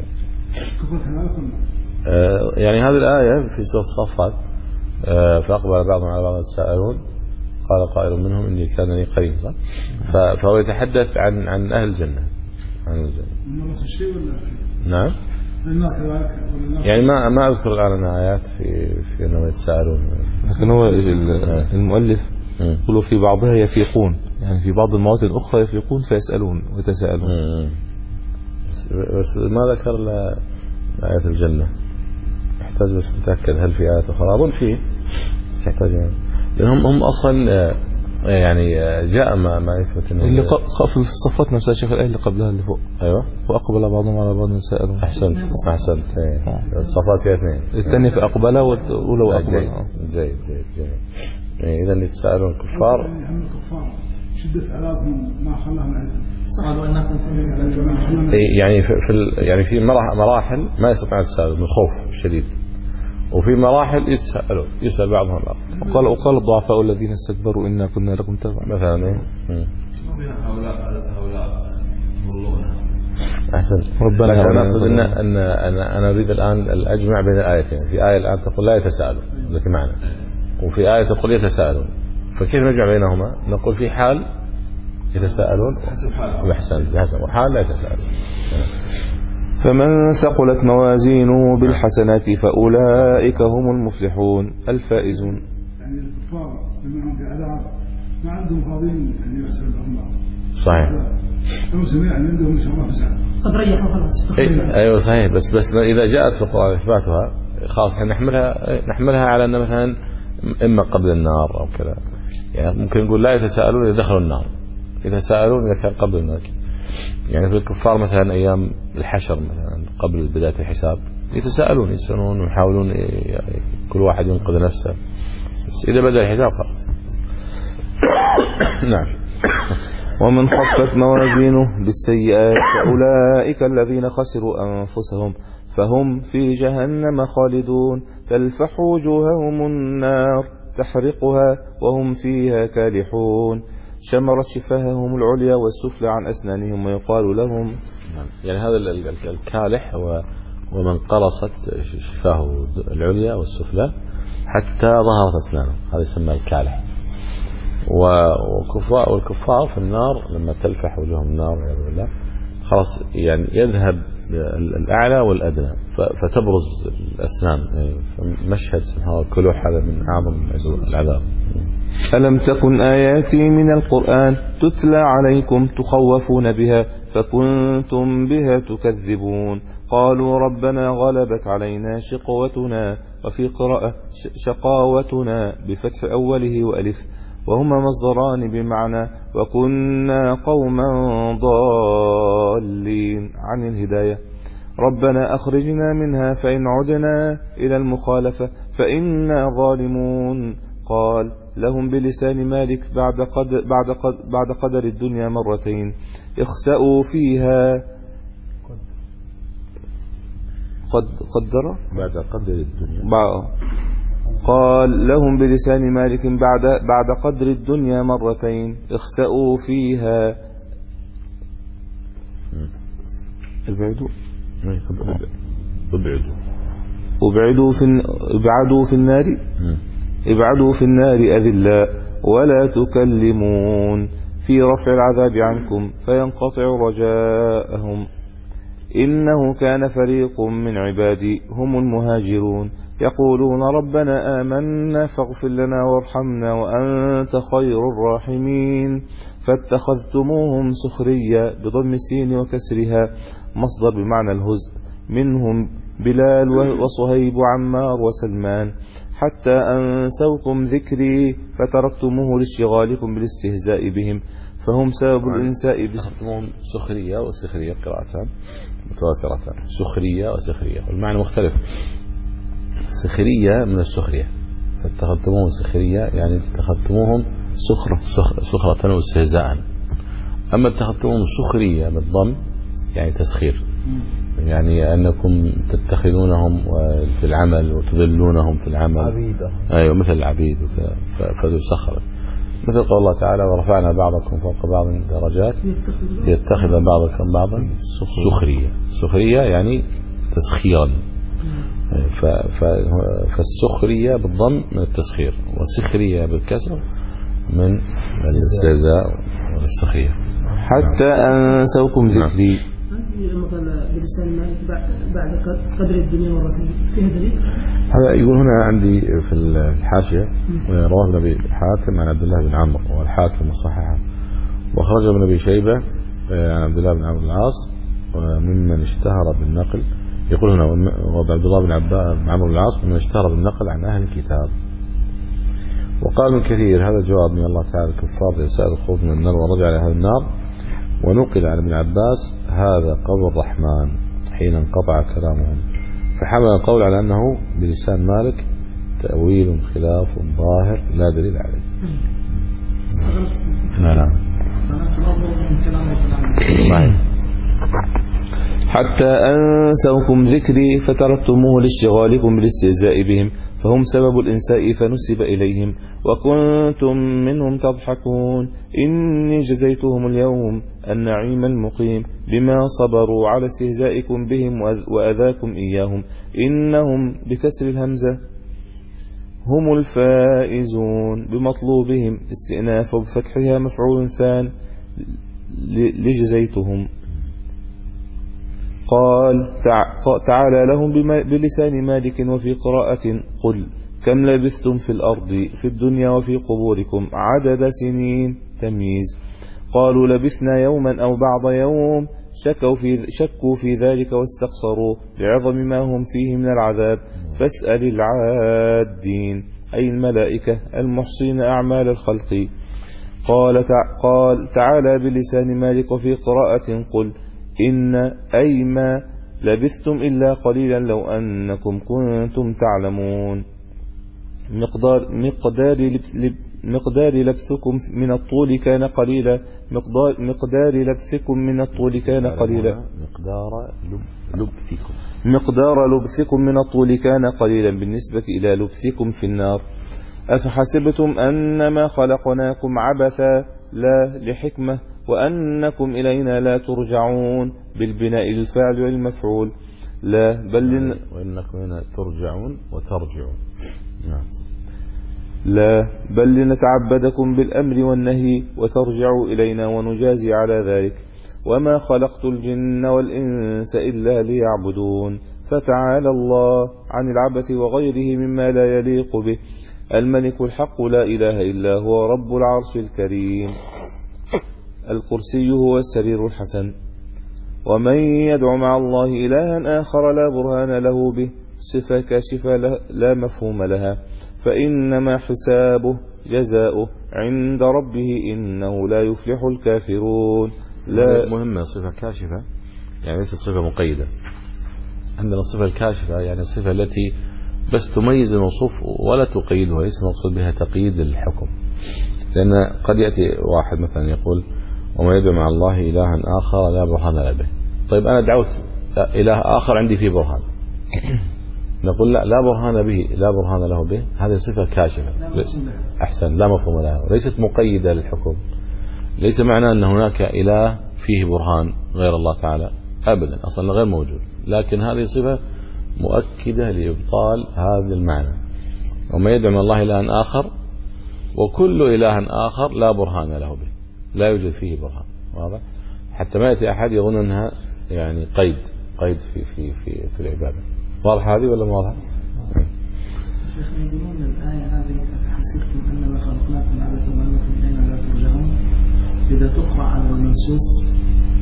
آه يعني هذه الآية في سورة الصافات آه فأقبل بعضهم على بعض يتساءلون قال قائل منهم إني كان لي قرين، فهو يتحدث عن عن أهل الجنة، عن الجنة. نعم. يعني ما ما أذكر الآن آيات في في أنهم يتساءلون، لكن هو المؤلف يقول في بعضها يفيقون، يعني في بعض المواطن الأخرى يفيقون فيسألون ويتساءلون. بس ما ذكر آيات الجنة، يحتاج بس نتأكد هل في آيات أخرى. أظن فيه يحتاج يعني. لأنهم هم أصلا يعني جاء ما ما يثبت إنه اللي في الصفات نفسها شيخ الآية اللي قبلها اللي فوق أيوة وأقبل بعضهم على بعض يتساءلون. أحسنت أحسنت. الصفات فيها اثنين، الثانية في أقبل والأولى وأقبل. جيد جيد جيد. إذا يتساءلون الكفار شدة عذابهم ما خلاهم يعني في يعني في مراحل ما يستطيعون التساؤل من خوف شديد، وفي مراحل يتساءلون يسأل بعضهم الآخر. وقال وقال الضعفاء الذين استكبروا إنا كنا لكم تبعا مثلا. أحسن. ربنا أنا أقصد أن أن أنا أريد الآن الأجمع بين الآيتين. في آية الآن تقول لا يتساءلون التي معنا، وفي آية تقول يتساءلون، فكيف نجمع بينهما؟ نقول في حال يتساءلون وحسن وحال لا يتساءلون. فمن ثقلت موازينه بالحسنات فأولئك هم المفلحون الفائزون. يعني الكفار لما هم في عذاب ما عندهم فاضيين يعني يحسن لهم بعض. صحيح. هم سمعوا عندهم إن شاء الله فساد. قد ريحوا خلاص. أيوة صحيح. بس بس إذا جاءت في القرآن إثباتها خلاص نحملها نحملها على أن مثلا إما قبل النار أو كذا. يعني ممكن نقول لا يتساءلون إذا دخلوا النار، يتساءلون إذا كان قبل النار. يعني في الكفار مثلا أيام الحشر مثلا قبل بداية الحساب يتساءلون يسألون ويحاولون يعني كل واحد ينقذ نفسه، بس إذا بدأ الحساب خلاص. نعم. ومن خفت موازينه بالسيئات فأولئك الذين خسروا أنفسهم فهم في جهنم خالدون تلفح وجوههم النار تحرقها وهم فيها كالحون شمرت شفاههم العليا والسفلى عن أسنانهم ويقال لهم. يعني هذا الكالح هو ومن قرصت شفاه العليا والسفلى حتى ظهرت أسنانه، هذا يسمى الكالح. والكفار والكفار في النار لما تلفح وجوههم النار والعياذ بالله خلاص يعني يذهب الأعلى والأدنى فتبرز الأسنان. مشهد سبحان الكلوح هذا من أعظم العذاب. ألم تكن آياتي من القرآن تتلى عليكم تخوفون بها فكنتم بها تكذبون قالوا ربنا غلبت علينا شقوتنا وفي قراءة شقاوتنا بفتح أوله وألف وهما مصدران بمعنى وكنا قوما ضالين عن الهداية ربنا أخرجنا منها فإن عدنا إلى المخالفة فإنا ظالمون. قال لهم بلسان مالك بعد قدر, بعد قدر, بعد قدر الدنيا مرتين اخسأوا فيها. قد قدر بعد قدر الدنيا. قال لهم بلسان مالك بعد بعد قدر الدنيا مرتين اخسأوا فيها. ابعدوا ابعدوا ابعدوا في ابعدوا في النار ابعدوا في النار أذلاء ولا تكلمون في رفع العذاب عنكم فينقطع رجاءهم. إنه كان فريق من عبادي هم المهاجرون يقولون ربنا آمنا فاغفر لنا وارحمنا وأنت خير الراحمين فاتخذتموهم سخريا بضم السين وكسرها مصدر بمعنى الهزء منهم بلال وصهيب وعمار وسلمان حتى أنسوكم ذكري فتركتموه لاشتغالكم بالاستهزاء بهم فهم سبب الإنساء بهم سخرية وسخرية قراءتان متواترتان سخرية وسخرية والمعنى مختلف. سخرية من السخرية فاتخذتموهم سخرية يعني اتخذتموهم سخرة سخرة واستهزاء. أما اتخذتموهم سخرية بالضم يعني تسخير يعني أنكم تتخذونهم في العمل وتذلونهم في العمل عبيدة. أيوة مثل العبيد فذو سخرة مثل قول الله تعالى ورفعنا بعضكم فوق بعض درجات ليتخذ بعضكم بعضا سخرية. سخرية يعني تسخيرا فالسخرية بالضم من التسخير والسخرية بالكسر من الاستهزاء والسخرية. حتى أنسوكم ذكري. مثلا بلسان مالك بعد قدر الدنيا مرتين فيها دليل؟ هذا يقول هنا عندي في الحاشية رواه ابن أبي حاتم عن عبد الله بن عمرو والحاكم الصحيحة وخرج ابن أبي شيبة عن عبد الله بن عمرو العاص ممن اشتهر بالنقل. يقول هنا عبد الله بن عمرو العاص ممن اشتهر بالنقل عن أهل الكتاب. وقال ابن كثير هذا جواب من الله تعالى الكفار يسأل الخوف من النار ورجع على أهل النار. ونقل عن ابن عباس هذا قول الرحمن حين انقطع كلامهم فحمل القول على أنه بلسان مالك تأويل خلاف ظاهر لا دليل عليه. نعم حتى أنسوكم ذكري فتركتموه لاشتغالكم بالاستهزاء بهم فهم سبب الإنساء فنسب إليهم وكنتم منهم تضحكون. إني جزيتهم اليوم النعيم المقيم بما صبروا على استهزائكم بهم وأذاكم إياهم. إنهم بكسر الهمزة هم الفائزون بمطلوبهم استئناف وبفتحها مفعول ثان لجزيتهم. قال تعالى لهم بلسان مالك وفي قراءة قل كم لبثتم في الأرض في الدنيا وفي قبوركم عدد سنين تمييز. قالوا لبثنا يوما أو بعض يوم شكوا في, شكوا في ذلك واستقصروا لعظم ما هم فيه من العذاب فاسأل العادين أي الملائكة المحصين أعمال الخلق. قال, قال تعالى بلسان مالك وفي قراءة قل إن أي ما لبثتم إلا قليلا لو أنكم كنتم تعلمون. مقدار, مقدار, لب مقدار لبثكم من الطول كان قليلا مقدار, مقدار لبثكم من الطول كان قليلا مقدار لبثكم مقدار لبثكم من الطول كان قليلا بالنسبة إلى لبثكم في النار. أفحسبتم أنما خلقناكم عبثا لا لحكمة وأنكم إلينا لا ترجعون بالبناء للفاعل والمفعول لا بل لن... وإنكم هنا ترجعون وترجعون نعم. لا بل لنتعبدكم بالأمر والنهي وترجعوا إلينا ونجازي على ذلك. وما خلقت الجن والإنس إلا ليعبدون فتعالى الله عن العبث وغيره مما لا يليق به الملك الحق لا إله إلا هو رب العرش الكريم. الكرسي هو السرير الحسن. ومن يدع مع الله إلها آخر لا برهان له به صفة كاشفة لا مفهوم لها فإنما حسابه جزاؤه عند ربه إنه لا يفلح الكافرون. لا مهمة صفة كاشفة يعني ليست صفة مقيدة عندنا الصفة الكاشفة يعني الصفة التي بس تميز الموصوف ولا تقيده، ليس المقصود بها تقييد الحكم. لأن قد يأتي واحد مثلا يقول وما يدعو مع الله إلها آخر لا برهان له به. طيب أنا دعوت إله آخر عندي فيه برهان، نقول لا لا برهان به، لا برهان له به، هذه صفة كاشفة أحسن لا مفهوم لها وليست مقيدة للحكم. ليس معنى أن هناك إله فيه برهان غير الله تعالى أبدا، أصلا غير موجود، لكن هذه صفة مؤكدة لإبطال هذا المعنى. وما يدعو من الله إلها آخر، وكل إله آخر لا برهان له به، لا يوجد فيه برهان. واضح؟ حتى ما يأتي أحد يظن أنها يعني قيد قيد في في في في العبادة. واضح هذه ولا ما واضح؟ شيخ يقولون الآية هذه أفحسبتم أنما خلقناكم عبثا وأنكم إلينا لا ترجعون، إذا تقرأ على المنصوص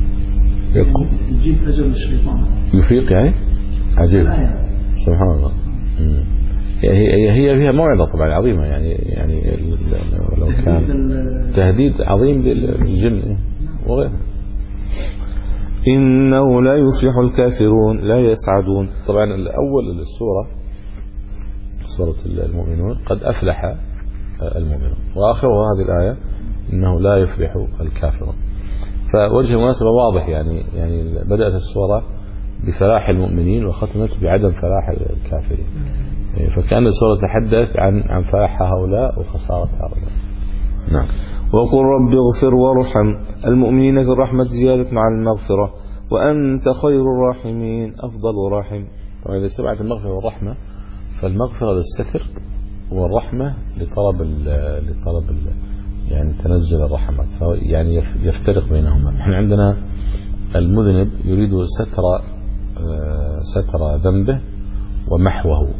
يجيب أجل الشيطان يفيق يعني عجيب سبحان الله. هي هي فيها موعظة طبعا عظيمة، يعني يعني لو كان تهديد عظيم للجن وغيره. إنه لا يفلح الكافرون لا يسعدون. طبعا الأول السورة سورة المؤمنون قد أفلح المؤمنون، وآخرها هذه الآية إنه لا يفلح الكافرون. فوجه المناسبة واضح، يعني يعني بدأت السورة بفلاح المؤمنين وختمت بعدم فلاح الكافرين، فكان السورة تتحدث عن عن فلاح هؤلاء وخسارة هؤلاء. نعم. وقل رب اغفر وارحم، المؤمنين في الرحمة زيادة مع المغفرة، وأنت خير الراحمين أفضل راحم. طبعا إذا استبعت المغفرة والرحمة، فالمغفرة للستر والرحمة لطلب ال لطلب ال يعني تنزل الرحمات، يعني يفترق بينهما. نحن عندنا المذنب يريد ستر ستر ذنبه ومحوه،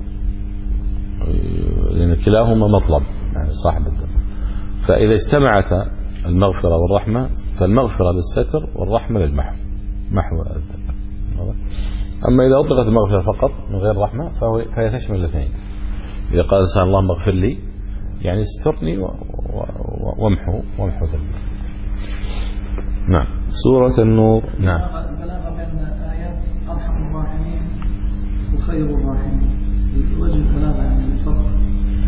لأن كلاهما مطلب يعني صاحب الذنب. فإذا اجتمعت المغفرة والرحمة فالمغفرة للستر والرحمة للمحو، محو الذنب. أما إذا أطلقت المغفرة فقط من غير رحمة فهو فهي تشمل الاثنين. إذا قال الإنسان اللهم اغفر لي يعني استرني وامحو وامحو ذنبي. نعم. سورة النور. نعم. البلاغة بين آيات أرحم الراحمين وخير الراحمين، وجه البلاغة يعني الفرق.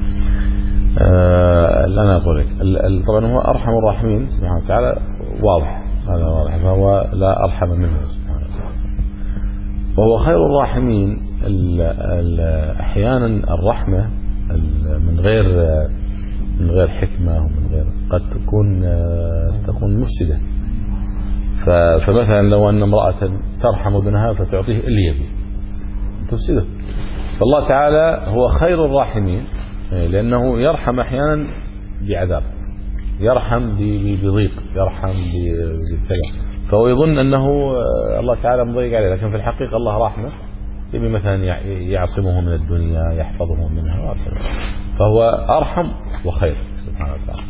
آه أنا أقول لك طبعا هو أرحم الراحمين سبحانه وتعالى واضح، هذا واضح، فهو لا أرحم منه سبحانه وتعالى. وهو خير الراحمين. ال ال أحيانا الرحمة من غير من غير حكمة ومن غير قد تكون تكون مفسدة. فمثلا لو أن امرأة ترحم ابنها فتعطيه اللي يبي تفسده. فالله تعالى هو خير الراحمين لأنه يرحم أحيانا بعذاب، يرحم بضيق، يرحم بكذا، فهو يظن أنه الله تعالى مضيق عليه، لكن في الحقيقة الله رحمة، يبي مثلا يعصمه من الدنيا، يحفظه منها، فهو أرحم وخير سبحانه وتعالى.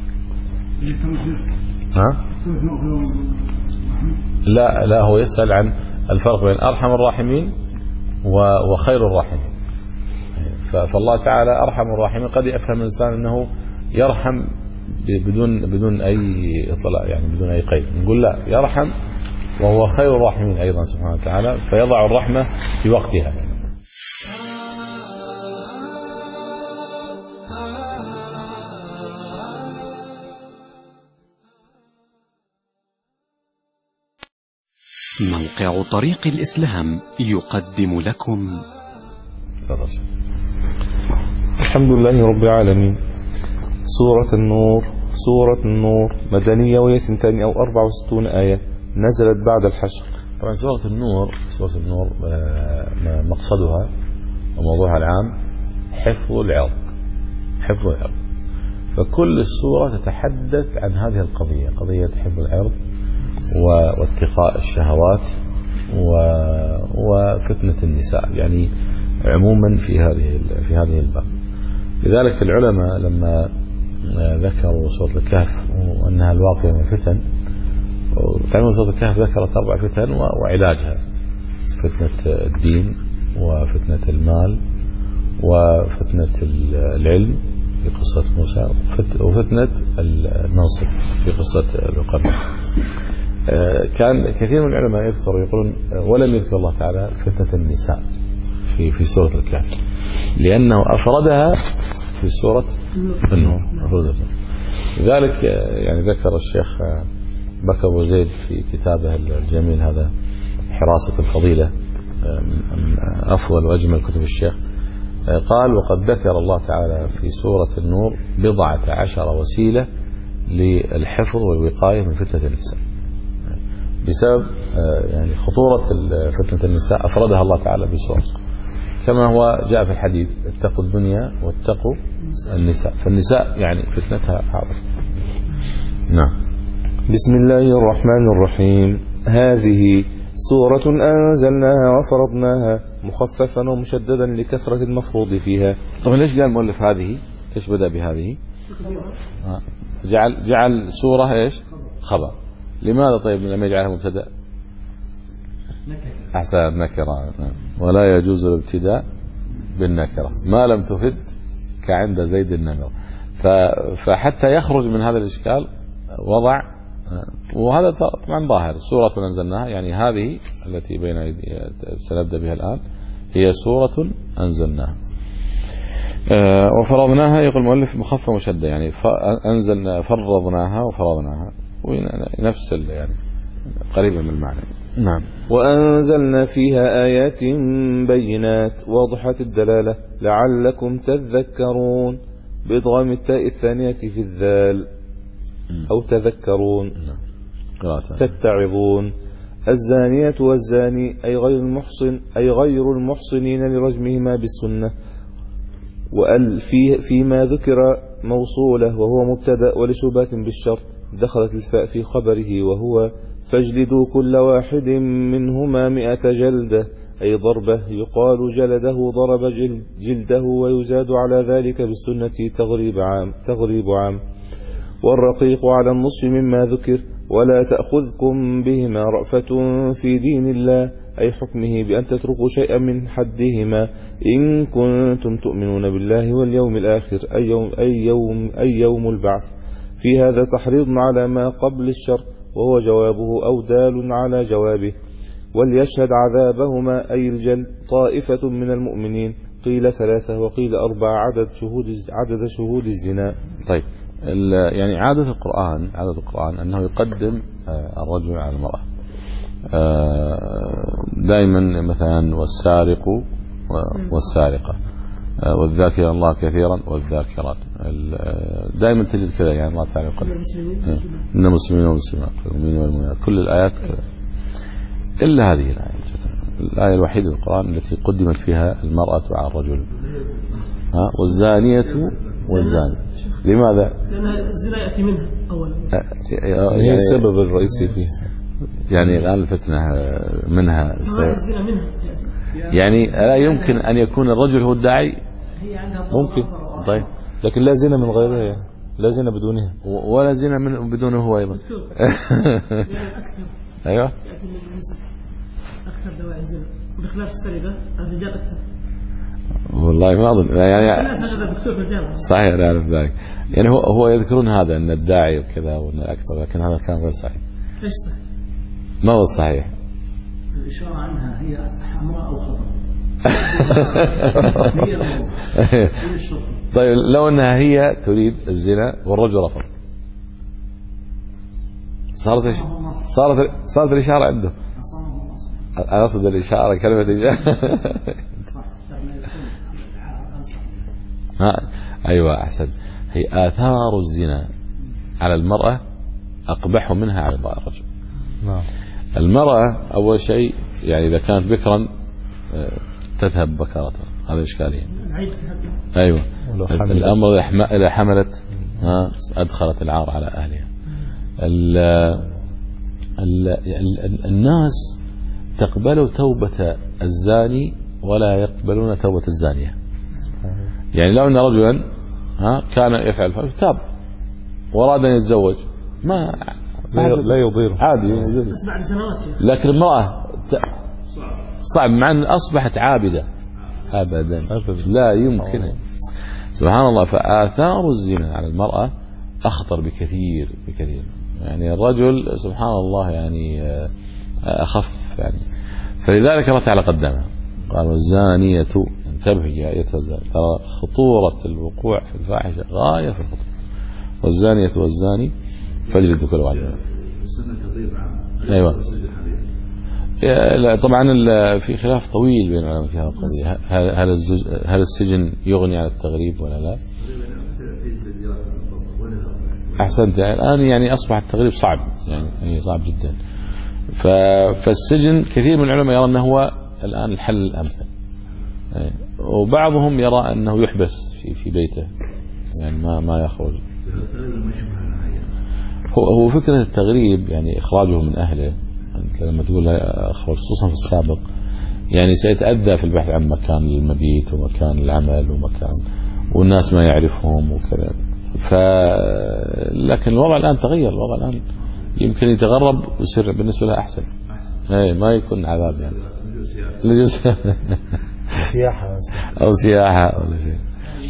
ها؟ لا لا هو يسأل عن الفرق بين أرحم الراحمين وخير الراحمين. فالله تعالى أرحم الراحمين. قد يفهم الإنسان أنه يرحم بدون بدون أي إطلاع، يعني بدون أي قيد، نقول لا، يرحم وهو خير الراحمين أيضا سبحانه وتعالى، فيضع الرحمة في وقتها. موقع طريق الإسلام يقدم لكم الحمد لله رب العالمين. سورة النور. سورة النور مدنية وهي ثنتان أو أربع وستون آية، نزلت بعد الحشر. طبعا سورة النور سورة النور مقصدها وموضوعها العام حفظ العرض، حفظ العرض. فكل السورة تتحدث عن هذه القضية، قضية حفظ العرض واتقاء الشهوات وفتنة النساء، يعني عموما في هذه في هذه الباب. لذلك العلماء لما ذكروا سورة الكهف وأنها الواقية من فتن، تعلمون سورة الكهف ذكرت أربع فتن وعلاجها: فتنة الدين، وفتنة المال، وفتنة العلم في قصة موسى، وفتنة المنصب في قصة ذو القرنين. كان كثير من العلماء يذكروا يقولون ولم يذكر الله تعالى فتنة النساء، في في سورة الكهف، لأنه أفردها في سورة النور. لذلك يعني ذكر الشيخ بكر أبو زيد في كتابه الجميل هذا حراسة الفضيلة من أفضل وأجمل كتب الشيخ، قال: وقد ذكر الله تعالى في سورة النور بضعة عشر وسيلة للحفظ والوقاية من فتنة النساء. بسبب يعني خطورة فتنة النساء أفردها الله تعالى بسورة، كما هو جاء في الحديث: اتقوا الدنيا واتقوا النساء، فالنساء يعني فتنتها حاضر. نعم. بسم الله الرحمن الرحيم. هذه سورة أنزلناها وفرضناها مخففا ومشددا لكثرة المفروض فيها. طبعا ليش قال المؤلف هذه؟ ليش بدأ بهذه؟ آه. جعل جعل سورة ايش؟ خبر. لماذا طيب لم يجعلها مبتدأ؟ أحسن، نكرة. ولا يجوز الابتداء بالنكرة ما لم تفد كعند زيد النمر. فحتى يخرج من هذا الإشكال وضع، وهذا طبعا ظاهر، سورة أنزلناها يعني هذه التي بين سنبدأ بها الآن هي سورة أنزلناها. وفرضناها يقول المؤلف مخفف مشدة، يعني أنزلنا فرضناها وفرضناها نفس يعني قريبة من المعنى. نعم. وأنزلنا فيها آيات بينات واضحة الدلالة لعلكم تذكرون بإضغام التاء الثانية في الذال، أو تذكرون تتعظون. الزانية والزاني أي غير المحصن أي غير المحصنين لرجمهما بالسنة. وأل في فيما ذكر موصولة وهو مبتدأ ولشبهة بالشرط دخلت الفاء في خبره وهو فاجلدوا كل واحد منهما مئة جلدة أي ضربة، يقال جلده ضرب جلده ويزاد على ذلك بالسنة تغريب عام تغريب عام. والرقيق على النصف مما ذكر. ولا تأخذكم بهما رأفة في دين الله أي حكمه بأن تتركوا شيئا من حدهما إن كنتم تؤمنون بالله واليوم الآخر أي يوم, أي يوم, أي يوم البعث. في هذا تحريض على ما قبل الشرط وهو جوابه أو دال على جوابه. وليشهد عذابهما أي الجل طائفة من المؤمنين، قيل ثلاثة وقيل أربعة عدد شهود عدد شهود الزنا. طيب يعني عادة القرآن عادة القرآن أنه يقدم الرجل على المرأة دائما، مثلا والسارق والسارقة والذاكر الله كثيرا والذاكرات، دائما تجد كذا يعني الله تعالى يقول إن المسلمين والمسلمات والمؤمنين والمؤمنات، كل الآيات كذا إلا هذه الآية الآية الوحيدة في القرآن التي قدمت فيها المرأة على الرجل. ها والزانية والزاني. لماذا؟ لأن الزنا يأتي منها أولا، هي السبب الرئيسي فيها. يعني الآن الفتنة منها الزنا منها يعني لا يمكن أن يكون الرجل هو الداعي. ممكن طيب، لكن لا زنا من غيرها يعني. لا زنا بدونها ولا زنا من بدونه هو أيضا. أيوة أكثر دواعي الزنا بخلاف السرقة الرجال أكثر. والله ما أظن يعني صحيح لا أعرف ذلك، يعني هو هو يذكرون هذا أن الداعي وكذا وأن أكثر، لكن هذا كان غير صحيح. إيش صحيح؟ ما هو الصحيح؟ الإشارة عنها هي حمراء أو خضراء. طيب لو أنها هي تريد الزنا والرجل رفض، صارت صارت صارت الإشارة عنده. أنا أقصد الإشارة كلمة الإشارة. ها أيوة أحسن. هي آثار الزنا على المرأة أقبح منها على الرجل. نعم. المرأة أول شيء يعني إذا كانت بكرا تذهب بكارتها، هذا إشكالية. أيوة. الأمر إذا حملت أدخلت العار على أهلها. ال ال ال الناس تقبل توبة الزاني ولا يقبلون توبة الزانية. يعني لو أن رجلا ها كان يفعل تاب وأراد أن يتزوج ما لا يضير عادي، لكن المرأة صعب مع أن أصبحت عابدة أبدا لا يمكن. سبحان الله. فآثار الزنا على المرأة أخطر بكثير بكثير. يعني الرجل سبحان الله يعني أخف يعني، فلذلك الله تعالى قدمها قال والزانية، انتبه يا أيتها الزانية، ترى خطورة الوقوع في الفاحشة غاية في الخطورة. والزانية والزاني فاجلدوا كل واحد منهم. أيوة. لا طبعا في خلاف طويل بين العلماء في هذه القضية، هل هل السجن يغني عن التغريب ولا لا؟ أحسنت. يعني الآن يعني أصبح التغريب صعب، يعني صعب جدا. فالسجن كثير من العلماء يرى أنه هو الآن الحل الأمثل، وبعضهم يرى أنه يحبس في في بيته، يعني ما ما يخرج. هو هو فكرة التغريب يعني إخراجه من أهله. أنت لما تقول أخرج خصوصا في السابق يعني سيتأذى في البحث عن مكان للمبيت ومكان العمل ومكان والناس ما يعرفهم وكذا. ف لكن الوضع الآن تغير، الوضع الآن يمكن يتغرب ويصير بالنسبة له أحسن، أي ما يكون عذاب يعني سياحة أو سياحة ولا شيء.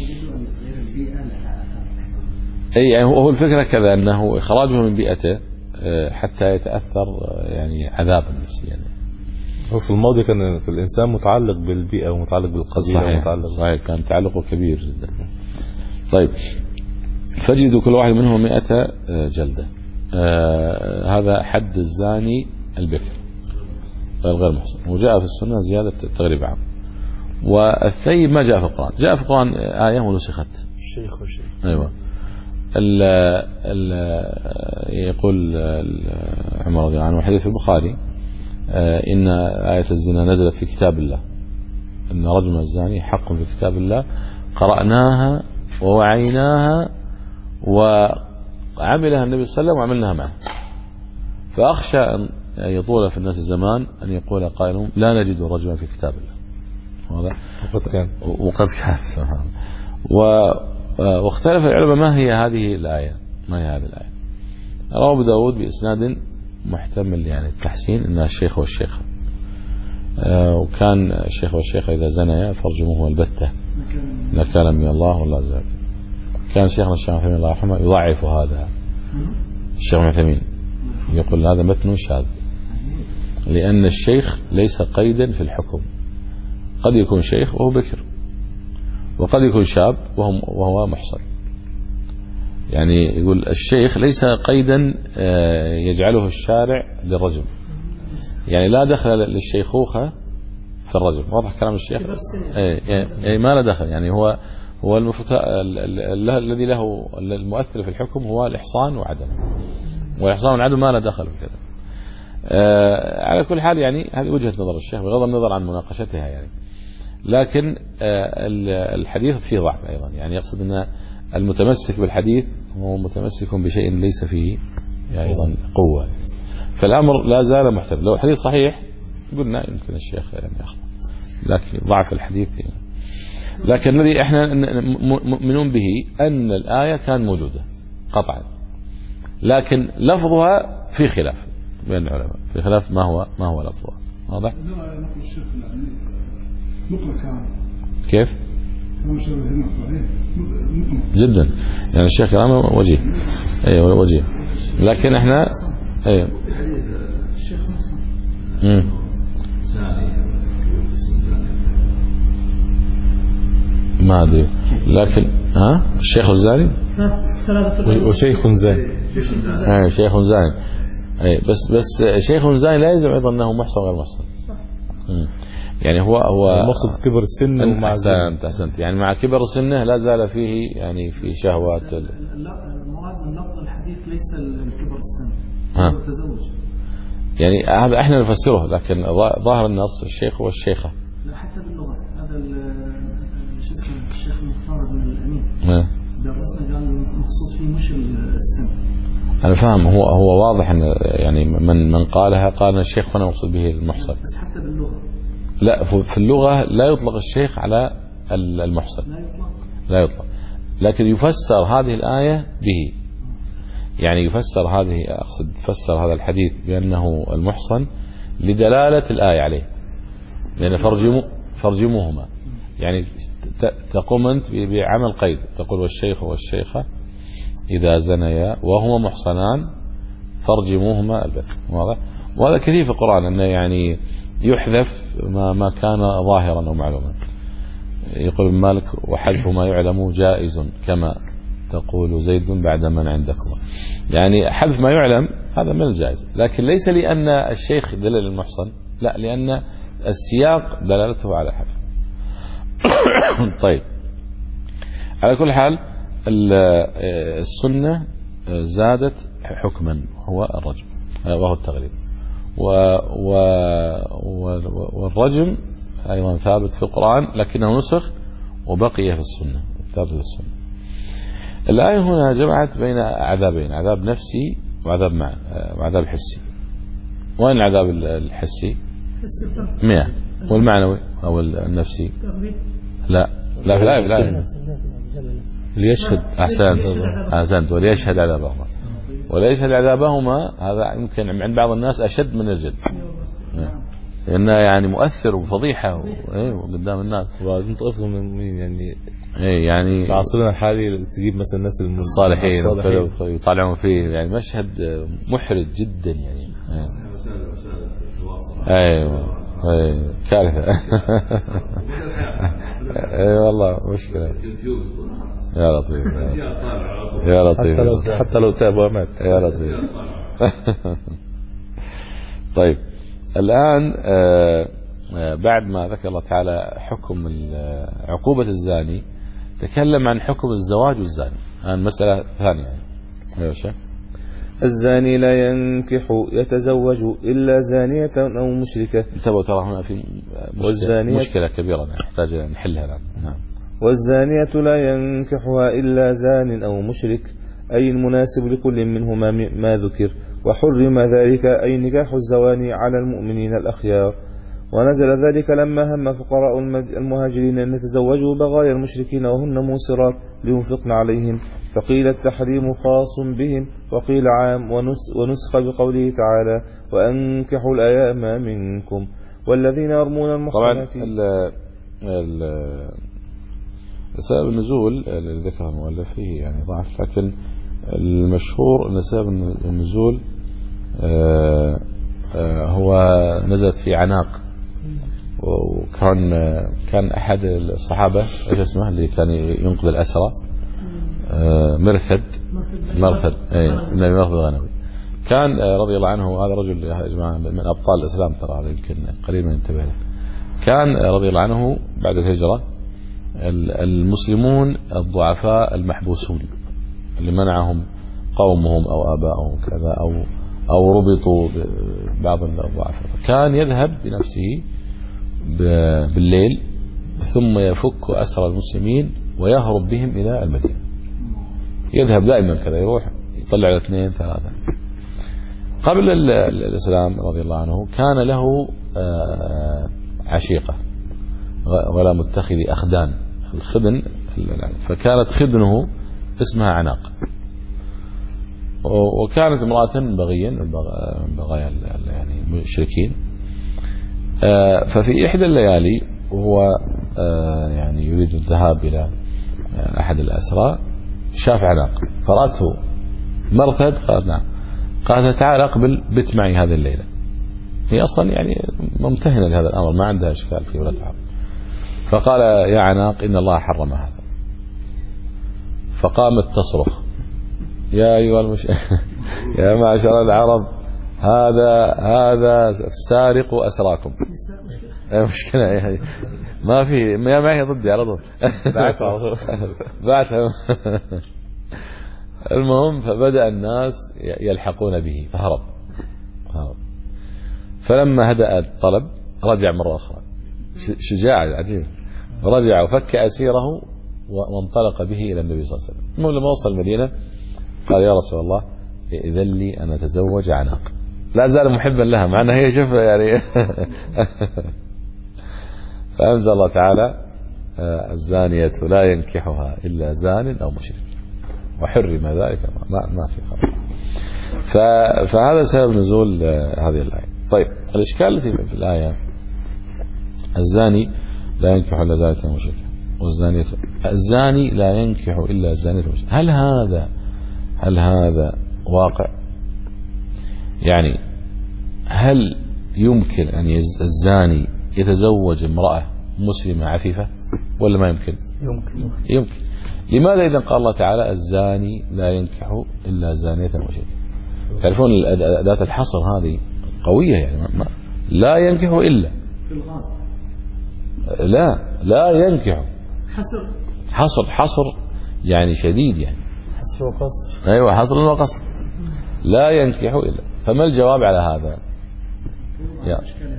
أي يعني هو الفكرة كذا أنه إخراجه من بيئته حتى يتأثر يعني عذابا نفسيا. يعني هو في الماضي كان في الإنسان متعلق بالبيئة ومتعلق بالقبيلة. صحيح. ومتعلق صحيح، كان تعلقه كبير جدا. طيب فجدوا كل واحد منهم مئة جلدة. آه هذا حد الزاني البكر الغير محصن، وجاء في السنة زيادة التغريب عام. والثيب ما جاء في القرآن، جاء في القرآن آية ونسخت. الشيخ والشيخ. أيوة. ال ال يقول عمر رضي الله عنه الحديث في البخاري إن آية الزنا نزلت في كتاب الله، إن رجم الزاني حق في كتاب الله، قرأناها ووعيناها وعملها النبي صلى الله عليه وسلم وعملناها معه. فأخشى أن يطول في الناس الزمان أن يقول قائلهم لا نجد رجما في كتاب الله. وقد كان وقد كان سبحان الله. واختلف العلماء ما هي هذه الآية، ما هي هذه الآية. رواه أبو داود بإسناد محتمل يعني التحسين إنها الشيخ والشيخة، وكان الشيخ والشيخة إذا زنيا فرجموه البتة نكالا من الله والله زال. كان شيخنا الشيخ محمد الله يرحمه يضعف هذا. الشيخ محمد يقول هذا متن شاذ، لأن الشيخ ليس قيدا في الحكم، قد يكون شيخ وهو بكر، وقد يكون شاب وهو محصن. يعني يقول الشيخ ليس قيدا يجعله الشارع للرجم، يعني لا دخل للشيخوخة في الرجم. واضح كلام الشيخ؟ يعني ما له دخل، يعني هو هو الذي له المؤثر في الحكم هو الإحصان وعدمه، والإحصان والعدم ما له دخل في كذا. على كل حال يعني هذه وجهة نظر الشيخ بغض النظر عن مناقشتها يعني. لكن الحديث فيه ضعف أيضا، يعني يقصد أن المتمسك بالحديث هو متمسك بشيء ليس فيه يعني أيضا قوة. فالأمر لا زال محتمل. لو الحديث صحيح قلنا يمكن الشيخ يعني يخطئ، لكن ضعف الحديث يعني. لكن الذي احنا مؤمنون به أن الآية كان موجودة قطعا، لكن لفظها في خلاف بين العلماء، في خلاف ما هو ما هو لفظها. واضح؟ كيف؟ جدا، يعني الشيخ كلامه وجيه، ايوه وجيه، لكن احنا ايوه امم ما ادري، لكن ها الشيخ الزاني وشيخ زاني، اي شيخ زاني، اي بس بس شيخ زاني لا يلزم ايضا انه محصن غير محصن. امم يعني هو هو المقصد كبر السن ومع احسنت احسنت يعني مع كبر سنه لا زال فيه يعني في شهوات. لا المراد من لفظ الحديث ليس الكبر السن، ها التزوج. يعني هذا احنا نفسره، لكن ظاهر النص الشيخ والشيخه. لا حتى باللغه، هذا شو اسمه الشيخ المختار من الامين درسنا قال المقصود فيه مش السن. انا فاهم، هو هو واضح ان يعني من من قالها قال الشيخ هنا مقصود به المحصن، بس حتى باللغه لا في اللغة لا يطلق الشيخ على المحصن، لا يطلق لا يطلق، لكن يفسر هذه الآية به، يعني يفسر هذه أقصد فسر هذا الحديث بأنه المحصن لدلالة الآية عليه، لأن فرجموا فرجموهما، يعني تقوم أنت بعمل قيد، تقول والشيخ والشيخة إذا زنيا وهما محصنان فرجموهما البتة. واضح؟ وهذا كثير في القرآن، أنه يعني يحذف ما ما كان ظاهرا أو معلوما. يقول ابن مالك وحذف ما يعلم جائز كما تقول زيد بعد من عندكم. يعني حذف ما يعلم هذا من الجائز، لكن ليس لأن الشيخ دلل المحصن، لا، لأن السياق دلالته على حذف. طيب، على كل حال السنة زادت حكما هو الرجم وهو التغليب، والرجم أيضا ثابت في القرآن لكنه نسخ وبقي في السنة، ثابت في السنة. الآية هنا جمعت بين عذابين، عذاب نفسي وعذاب مع وعذاب حسي. وين العذاب الحسي؟ مئة، والمعنوي أو النفسي؟ لا لا في الآية لا ليشهد أحسنت أحسنت وليشهد عذابهما، وليشهد عذابهما هذا يمكن عند بعض الناس أشد من الجد، لأنه يعني مؤثر وفضيحة قدام الناس. وبعدين تقفوا من مين يعني؟ إيه يعني في عصرنا الحالي تجيب مثلا الناس الصالحين ويطالعون فيه، يعني مشهد محرج جدا يعني. ايوه ايوه كارثة. اي والله مشكلة. يا لطيف يا لطيف حتى لو حتى لو تاب ومات. يا لطيف. طيب الآن بعد ما ذكر الله تعالى حكم عقوبة الزاني تكلم عن حكم الزواج والزاني. الآن مسألة ثانية. أيوة شيخ. الزاني لا ينكح يتزوج إلا زانية أو مشركة. انتبهوا ترى هنا في مشكلة, مشكلة كبيرة نحتاج نحلها الآن. نعم. والزانية لا ينكحها إلا زان أو مشرك، أي المناسب لكل منهما ما ذكر، وحرم ذلك أي نكاح الزواني على المؤمنين الأخيار. ونزل ذلك لما هم فقراء المهاجرين أن يتزوجوا بغايا المشركين وهن موسرات لينفقن عليهم، فقيل التحريم خاص بهم وقيل عام، ونسخ بقوله تعالى وأنكحوا الأيام منكم والذين يرمون المحصنات. طبعا سبب النزول اللي ذكره المؤلف فيه يعني ضعف، لكن المشهور أن سبب النزول هو نزلت في عناق، وكان كان أحد الصحابة ايش اسمه اللي كان ينقذ الأسرى مرثد مرثد اي النبي مرثد الغنوي، كان رضي الله عنه. هذا رجل يا جماعة من أبطال الإسلام، ترى هذا يمكن قليل من ينتبه له. كان رضي الله عنه بعد الهجرة المسلمون الضعفاء المحبوسون اللي منعهم قومهم أو آبائهم كذا أو أو ربطوا ببعض الضعفاء، كان يذهب بنفسه بالليل ثم يفك أسرى المسلمين ويهرب بهم إلى المدينة. يذهب دائما كذا، يروح يطلع على اثنين ثلاثة. قبل الإسلام رضي الله عنه كان له عشيقة ولا متخذ أخدان، الخدن، فكانت خدنه اسمها عناق، وكانت امرأة بغيا من بغايا يعني المشركين. ففي إحدى الليالي وهو يعني يريد الذهاب إلى أحد الأسرى شاف عناق فرأته مرثد، قالت نعم، قالت تعال أقبل بت معي هذه الليلة. هي أصلا يعني ممتهنة لهذا الأمر، ما عندها إشكال فيه ولا تعب. فقال يا عناق إن الله حرم هذا. فقامت تصرخ يا أيها المش... يا معشر العرب هذا هذا السارق أسراكم. مشكلة يعني ما في ما معي ضدي على طول. بعتها. المهم فبدأ الناس يلحقون به فهرب. هرب. فلما هدأ الطلب رجع مرة أخرى، شجاع عجيب، رجع وفك أسيره وانطلق به إلى النبي صلى الله عليه وسلم. المهم لما وصل المدينة قال يا رسول الله إذن لي أن أتزوج عناق. لا زال محبا لها مع أنها هي شوف يعني. فأنزل الله تعالى الزانية لا ينكحها إلا زان أو مشرك وحرم ذلك ما ما في خلاص. فهذا سبب نزول هذه الآية. طيب الإشكال التي في الآية الزاني لا ينكح إلا زانية أو مشرك، والزانية الزاني لا ينكح إلا زانية أو مشرك. هل هذا هل هذا واقع؟ يعني هل يمكن أن الزاني يتزوج امرأة مسلمة عفيفة ولا ما يمكن؟ يمكن. يمكن. لماذا إذا قال الله تعالى الزاني لا ينكح إلا زانية مشركة؟ تعرفون أداة الحصر هذه قوية يعني ما لا ينكح إلا في الغالب لا لا ينكح حصر حصر حصر يعني شديد يعني حصر وقصر. أيوة حصر وقصر لا ينكح إلا. فما الجواب على هذا؟ يا.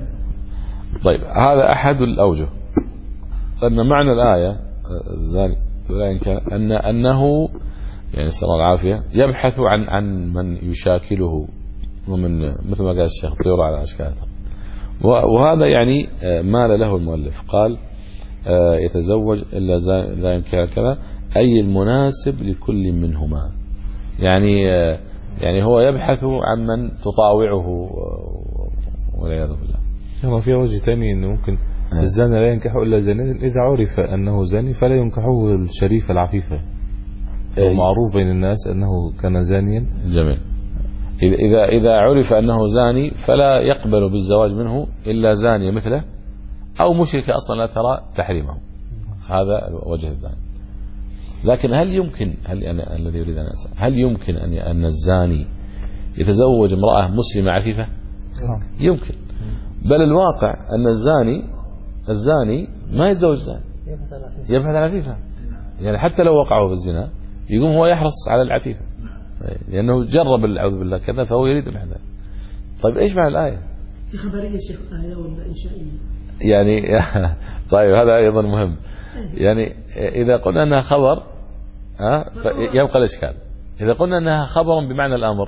طيب هذا أحد الأوجه أن معنى الآية الزاني لا ينكح أن أنه يعني نسأل الله العافية يبحث عن عن من يشاكله ومن مثل ما قال الشيخ طيور على أشكالها. وهذا يعني مال له المؤلف قال يتزوج إلا لا ينكح كذا أي المناسب لكل منهما يعني يعني هو يبحث عن من تطاوعه والعياذ بالله. هو في وجه ثاني انه ممكن الزاني لا ينكح الا زانية اذا عرف انه زاني فلا ينكحه الشريفة العفيفة. معروف بين الناس انه كان زانيا. جميل. اذا اذا عرف انه زاني فلا يقبل بالزواج منه الا زانية مثله او مشركة اصلا لا ترى تحريمه. هذا وجه الثاني. لكن هل يمكن هل أنا الذي يريد ان اسال هل يمكن ان ان الزاني يتزوج امرأة مسلمة عفيفة؟ يمكن. بل الواقع أن الزاني الزاني ما يتزوج زاني يبحث عن عفيفة يعني حتى لو وقعوا في الزنا يقوم هو يحرص على العفيفة لأنه جرب العوذ بالله كذا فهو يريد الحذاء. طيب إيش معنى الآية؟ في خبرية شيخ آية ولا إنشائية يعني طيب هذا أيضا مهم يعني إذا قلنا أنها خبر ها يبقى الإشكال. إذا قلنا أنها خبر بمعنى الأمر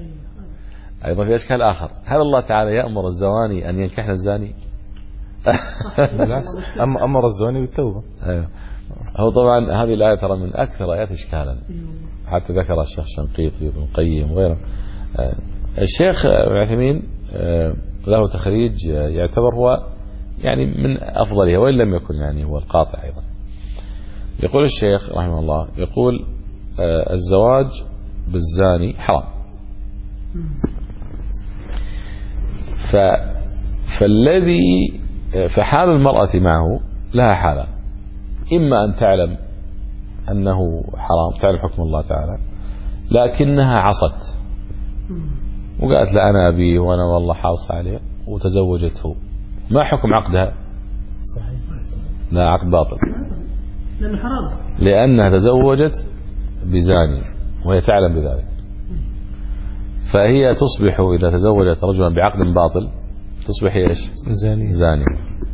أيضا في أشكال آخر. هل الله تعالى يأمر الزواني أن ينكحن الزاني؟ بالعكس أمر الزواني بالتوبة. أيوه. هو طبعا هذه الآية ترى من أكثر آيات إشكالا حتى ذكر الشيخ شنقيطي وابن القيم وغيره. الشيخ عثيمين له تخريج يعتبر هو يعني من أفضلها وإن لم يكن يعني هو القاطع أيضا. يقول الشيخ رحمه الله يقول الزواج بالزاني حرام. ف فالذي فحال المرأة معه لها حالة إما أن تعلم أنه حرام تعلم حكم الله تعالى لكنها عصت وقالت لا أنا أبيه وأنا والله حاص عليه وتزوجته. ما حكم عقدها؟ لا عقد باطل لأنه حرام لأنها تزوجت بزاني وهي تعلم بذلك. فهي تصبح إذا تزوجت رجلا بعقد باطل تصبح ايش؟ زاني زاني.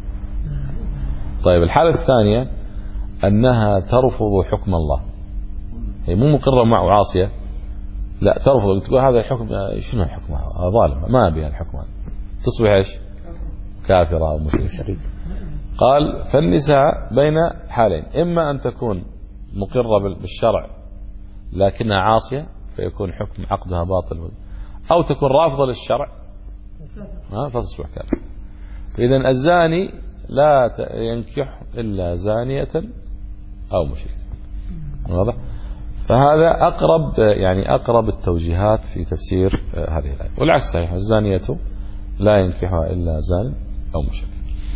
طيب الحالة الثانية أنها ترفض حكم الله هي مو مقرة معه عاصية لا ترفض تقول هذا الحكم شنو الحكم هذا ظالم ما أبي الحكم هذا تصبح ايش؟ كافرة أو مشركة. قال فالنساء بين حالين إما أن تكون مقرة بالشرع لكنها عاصية فيكون حكم عقدها باطل أو تكون رافضة للشرع فتصبح كافر. فإذا الزاني لا ينكح إلا زانية أو مشركة. واضح؟ فهذا أقرب يعني أقرب التوجيهات في تفسير هذه الآية. والعكس صحيح الزانية لا ينكحها إلا زان أو مشرك.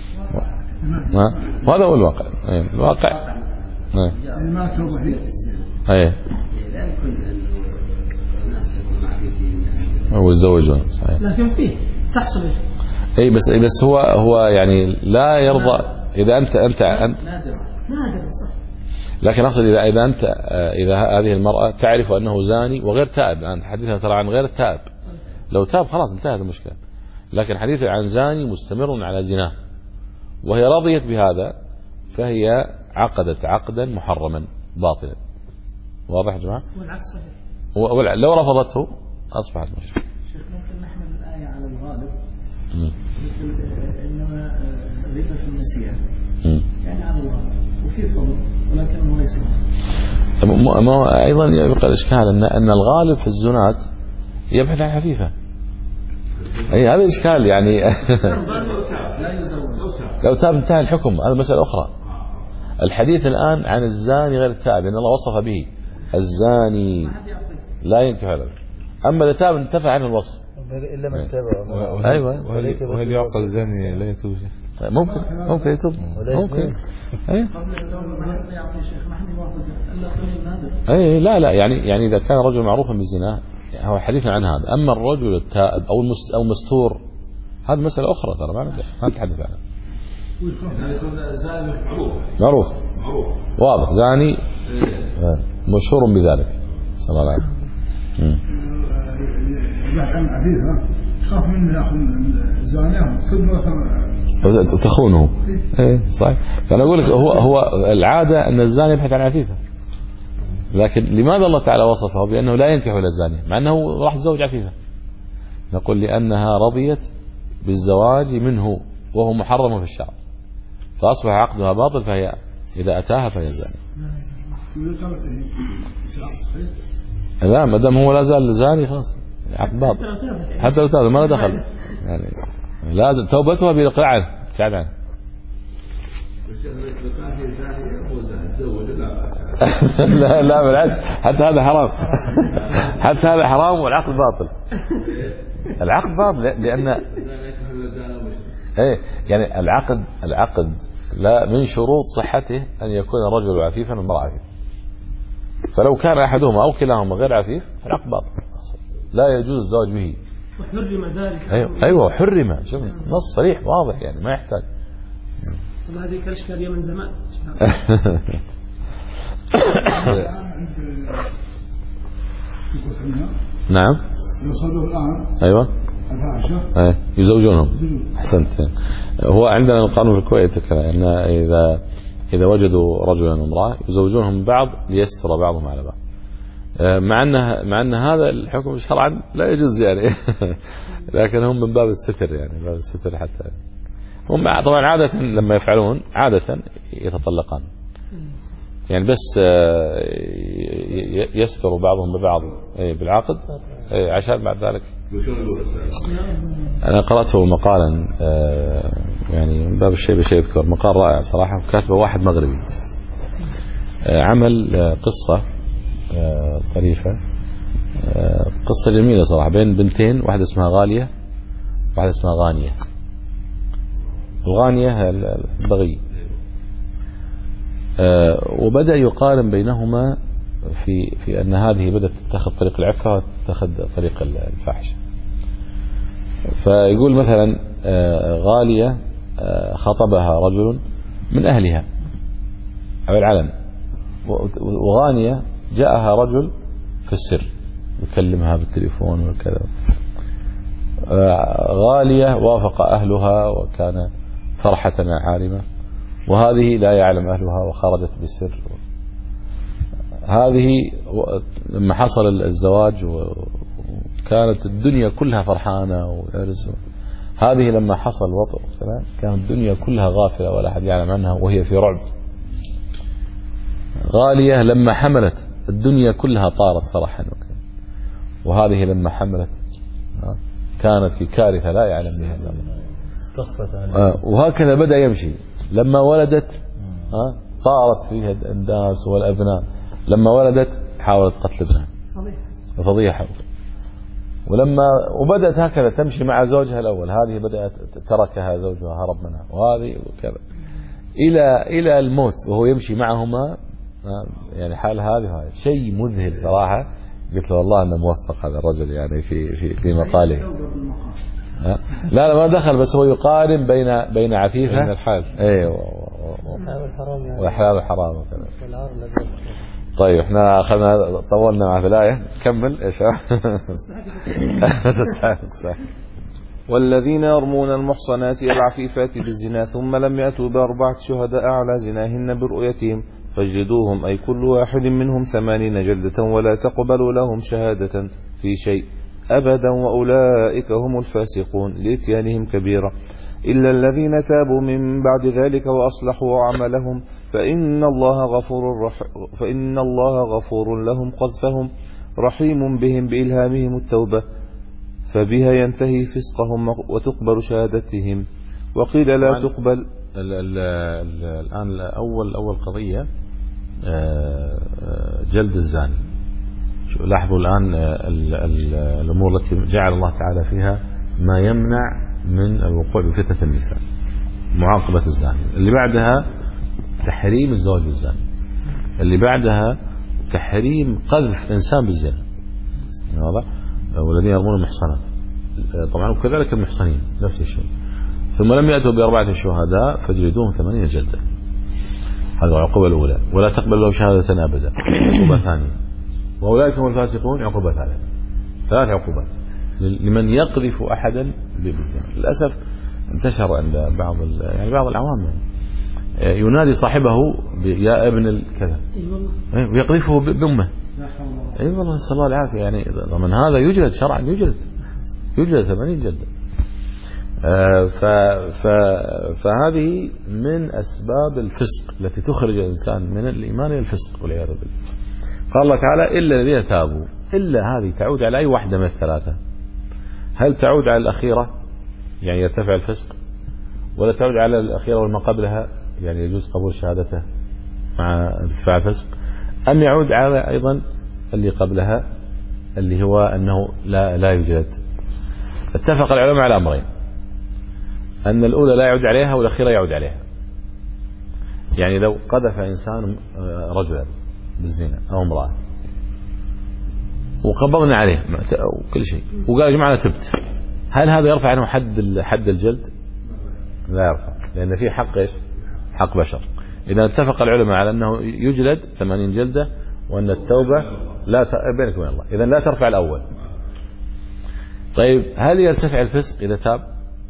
وهذا هو الواقع. الواقع ما توبة فيه أيه هو يتزوجون صحيح لكن فيه تحصل اي بس بس هو هو يعني لا يرضى اذا انت انت انت نادر نادر صح. لكن اقصد اذا اذا انت اذا هذه المراه تعرف انه زاني وغير تائب الان حديثها ترى عن غير التائب لو تاب خلاص انتهت المشكله. لكن حديثها عن زاني مستمر على زناه وهي رضيت بهذا فهي عقدت عقدا محرما باطلا. واضح يا جماعه؟ والعكس صحيح. لو رفضته اصبحت مشركه. شيخ ممكن نحمل الايه على الغالب مثل انما ربا في النسيئه يعني على الغالب وفي فضل ولكنه ليس ما ايضا يبقى الاشكال ان ان الغالب في الزنات يبحث عن حفيفه. اي هذا الاشكال يعني لو تاب انتهى الحكم هذا مساله اخرى. الحديث الان عن الزاني غير التائب ان الله وصف به الزاني لا ينكح له. اما اذا تاب انتفى عنه الوصف إلا من تاب. أيوة. وهل يعقل الزاني لا يتوب؟ ممكن ممكن يتوب ممكن. أي. أي لا لا يعني يعني إذا كان رجل معروفا بالزنا هو حديث عن هذا. أما الرجل التائب أو أو مستور هذه مسألة أخرى ترى ما ما نتحدث عنها. معروف واضح زاني مشهور بذلك صلى الله عليه وسلم. خاف من ياخذ زانيهم ثم تخونه. ايه صحيح. فانا اقول لك هو هو العاده ان الزاني يبحث عن عفيفه، لكن لماذا الله تعالى وصفه بانه لا ينكح الا الزانيه مع انه راح يتزوج عفيفه؟ نقول لانها رضيت بالزواج منه وهو محرم في الشرع فاصبح عقدها باطل، فهي اذا اتاها فهي زانيه. لا ما دام هو لا زال زاني خلاص عقد باطل حتى لو تاب ما له دخل يعني لازم توبتها بالاقلاع عنه ابتعاد عنه. لا لا بالعكس حتى هذا حرام حتى هذا حرام والعقد باطل. العقد باطل لان ايه يعني العقد العقد لا من شروط صحته ان يكون الرجل عفيفا والمرأة عفيفة. فلو كان احدهما او كلاهما غير عفيف فالعقد باطل لا يجوز الزواج به. وحرم ذلك. ايوه ايوه حرم. شوف نص صريح واضح يعني ما يحتاج. هذه كالاشكاليه من زمان. نعم. ايوه. ايه يزوجونهم. احسنت. هو عندنا القانون في الكويت كذا ان اذا اذا وجدوا رجلا وامراه يزوجونهم من بعض ليستر بعضهم على بعض. مع ان مع ان هذا الحكم شرعا لا يجوز يعني لكن هم من باب الستر يعني باب الستر حتى هم طبعا عاده لما يفعلون عاده يتطلقان يعني بس يستر بعضهم ببعض بالعقد عشان بعد ذلك. انا قراته مقالا يعني من باب الشيء بشيء يذكر مقال رائع صراحه كاتبه واحد مغربي عمل قصه طريفة قصة جميلة صراحة بين بنتين واحدة اسمها غالية واحدة اسمها غانية. الغانية البغي وبدأ يقارن بينهما في في أن هذه بدأت تتخذ طريق العفة وتتخذ طريق الفحش. فيقول مثلا غالية خطبها رجل من أهلها على العلن وغانية جاءها رجل في السر يكلمها بالتليفون وكذا. غالية وافق أهلها وكان فرحة عارمة وهذه لا يعلم أهلها وخرجت بالسر. هذه لما حصل الزواج وكانت الدنيا كلها فرحانة وعرس. هذه لما حصل الوطء كانت الدنيا كلها غافلة ولا أحد يعلم عنها وهي في رعب. غالية لما حملت الدنيا كلها طارت فرحا وهذه لما حملت كانت في كارثة لا يعلم بها إلا الله. وهكذا بدأ يمشي. لما ولدت طارت فيها الناس والأبناء. لما ولدت حاولت قتل ابنها فضيحة. ولما وبدأت هكذا تمشي مع زوجها الأول هذه بدأت تركها زوجها هرب منها وهذه وكذا إلى إلى الموت وهو يمشي معهما يعني حال هذه هذا شيء مذهل صراحة. قلت له والله أنه موفق هذا الرجل يعني في في في مقاله. لا لا ما دخل بس هو يقارن بين بين عفيفة بين الحال ايوه وحلال الحرام وكذا. طيب احنا اخذنا طولنا مع الآية كمل ايش والذين يرمون المحصنات العفيفات بالزنا ثم لم يأتوا بأربعة شهداء على زناهن برؤيتهم فاجلدوهم أي كل واحد منهم ثمانين جلدة ولا تقبلوا لهم شهادة في شيء أبدا وأولئك هم الفاسقون لإتيانهم كبيرة إلا الذين تابوا من بعد ذلك وأصلحوا عملهم فإن الله غفور رح فإن الله غفور لهم قذفهم رحيم بهم بإلهامهم التوبة فبها ينتهي فسقهم وتقبل شهادتهم وقيل لا تقبل. الآن أول أول قضية جلد الزاني لاحظوا الآن ال ال الأمور التي جعل الله تعالى فيها ما يمنع من الوقوع بفتنة النساء، معاقبة الزاني. اللي بعدها تحريم الزواج بالزاني. اللي بعدها تحريم قذف إنسان بالزنا، واضح؟ والذين يرمون المحصنات طبعا، وكذلك المحصنين نفس الشيء. ثم لم يأتوا بأربعة شهداء فاجلدوهم ثمانين جلدة. هذا العقوبة الأولى. ولا تقبل له شهادة أبدا. عقوبة ثانية. وأولئك هم الفاسقون، عقوبة ثالثة. ثلاث عقوبات لمن يقذف أحدا بالزنا. للأسف انتشر عند بعض يعني بعض العوام يعني ينادي صاحبه يا ابن الكذا ويقذفه بأمه. اي والله نسأل الله العافية. يعني من هذا يجلد شرعا، يجلد يجلد ثمانين جلدة. آه ف ف فهذه من أسباب الفسق التي تخرج الإنسان من الإيمان إلى الفسق والعياذ بالله. قال الله تعالى إلا الذين تابوا. إلا هذه تعود على أي واحدة من الثلاثة. هل تعود على الأخيرة يعني يرتفع الفسق، ولا تعود على الأخيرة وما قبلها يعني يجوز قبول شهادته مع ارتفاع الفسق، أم يعود على أيضا اللي قبلها اللي هو أنه لا لا يوجد؟ اتفق العلماء على أمرين، أن الأولى لا يعود عليها والأخيرة يعود عليها. يعني لو قذف إنسان رجلا بالزنا أو امرأة وقبضنا عليه وكل شيء وقال يا جماعة تبت، هل هذا يرفع عنه حد حد الجلد؟ لا يرفع، لأن فيه حق إيش؟ حق بشر. إذا اتفق العلماء على أنه يجلد ثمانين جلدة، وأن التوبة لا ت... بينك وبين الله، إذا لا ترفع الأول. طيب هل يرتفع الفسق إذا تاب؟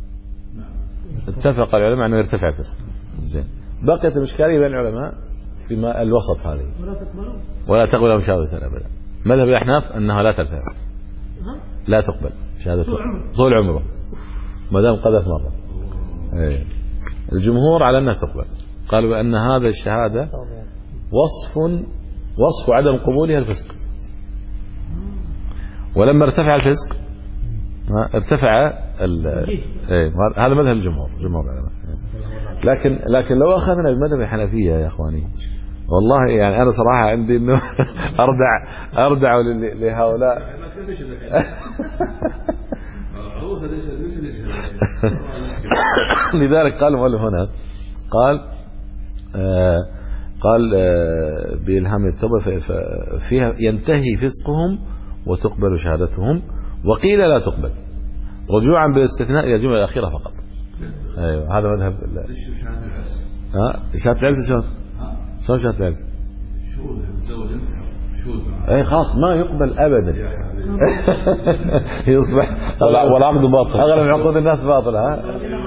اتفق العلماء أنه يرتفع الفسق. زين، بقيت الإشكالية بين العلماء فيما الوسط هذه. ولا تقبل ولا تقبل مشاهدة أبدا. مذهب الأحناف أنها لا ترتفع، لا تقبل شهادة طول عمره ما دام قذف مرة. ايه. الجمهور على أنها تقبل، قالوا بأن هذا الشهادة وصف وصف عدم قبولها الفسق. ولما ارتفع الفسق ارتفع ايه. هذا مذهب الجمهور جمهور العلماء. لكن لكن لو أخذنا بمذهب الحنفية يا إخواني، والله يعني أنا صراحة عندي إنه أردع أردع لهؤلاء. لذلك قال المؤلف هنا قال آه قال آه بإلهام التوبة فيها ينتهي فسقهم وتقبل شهادتهم، وقيل لا تقبل رجوعا بالاستثناء إلى الجملة الأخيرة فقط. أيوة هذا مذهب. ها شهادة العلم شلون؟ شلون شهادة العلم؟ اي خلاص ما يقبل ابدا. يصبح والعقد باطل، اغلب عقود الناس باطله. ها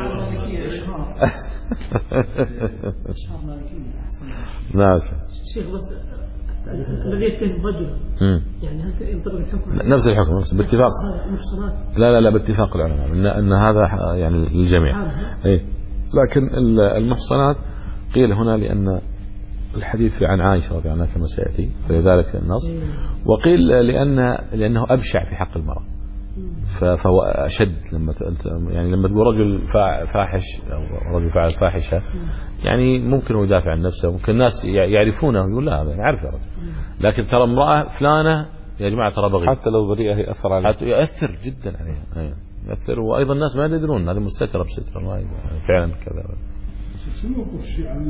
نعم شيخ، بس الذي يتهم رجل يعني هل ينطبق الحكم نفس الحكم نفس باتفاق؟ لا لا لا باتفاق العلماء ان ان هذا يعني للجميع. اي لكن المحصنات قيل هنا لان الحديث عن عائشة رضي الله عنها كما سيأتي فلذلك النص، وقيل لأن لأنه أبشع في حق المرأة، فهو أشد. لما يعني لما تقول رجل فاحش أو رجل فعل فاحشة يعني ممكن هو يدافع عن نفسه، ممكن الناس يعرفونه يقول لا هذا يعرف يا رجل، لكن ترى امرأة فلانة يا جماعة ترى بغي، حتى لو بريئة يأثر عليها، حتى يأثر جدا عليها يأثر. وأيضا الناس ما يدرون هذا مستترة بسترة ما فعلا كذا. شنو وقف الشيء عن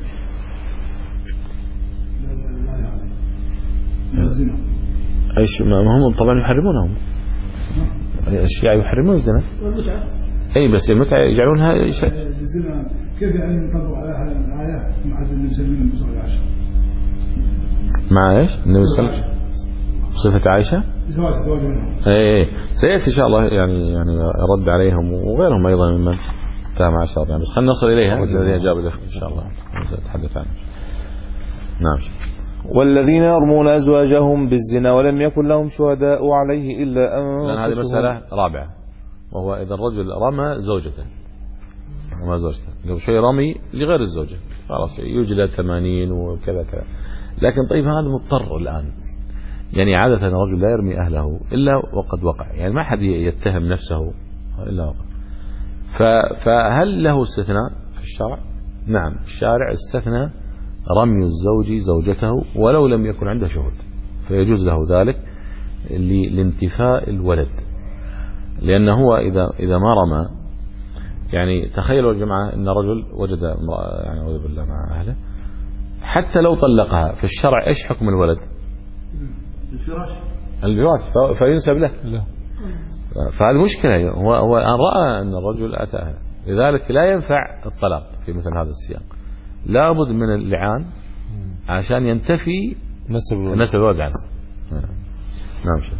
لا لا يعني الزنا؟ ايش ما هم طبعا يحرمونهم الشيعة يحرمون الزنا والمتعة. اي بس المتعة يجعلونها شيء. الزنا كيف يعني نطبق على هذه الآية مع النبي صلى الله عليه وسلم؟ مع ايش؟ النبي صلى الله عليه وسلم صفة عائشة؟ زواج زواج منهم. اي اي سيأتي ان شاء الله يعني يعني رد عليهم وغيرهم ايضا ممن فهم عشر يعني، بس خلينا نصل اليها الذين جابوا له ان شاء الله نتحدث عنه. نعم. والذين يرمون أزواجهم بالزنا ولم يكن لهم شهداء عليه إلا أنفسهم. هذه مسألة رابعة، وهو إذا الرجل رمى زوجته رمى زوجته قبل شوي رمي لغير الزوجة خلاص يجلد ثمانين وكذا كذا. لكن طيب هذا مضطر الآن، يعني عادة الرجل لا يرمي أهله إلا وقد وقع، يعني ما حد يتهم نفسه إلا وقع. فهل له استثناء في الشرع؟ نعم، الشارع استثنى رمي الزوج زوجته ولو لم يكن عنده شهود. فيجوز له ذلك لانتفاء الولد، لأنه هو إذا إذا ما رمى، يعني تخيلوا يا جماعة أن رجل وجد امرأة يعني أعوذ بالله مع أهله، حتى لو طلقها في الشرع إيش حكم الولد؟ الفراش الفراش فينسب له. لا. فهذه مشكلة. هو هو أن رأى أن الرجل أتاها، لذلك لا ينفع الطلاق في مثل هذا السياق، لابد من اللعان عشان ينتفي نسب الولد. نسب الولد عنه. نعم شيخ.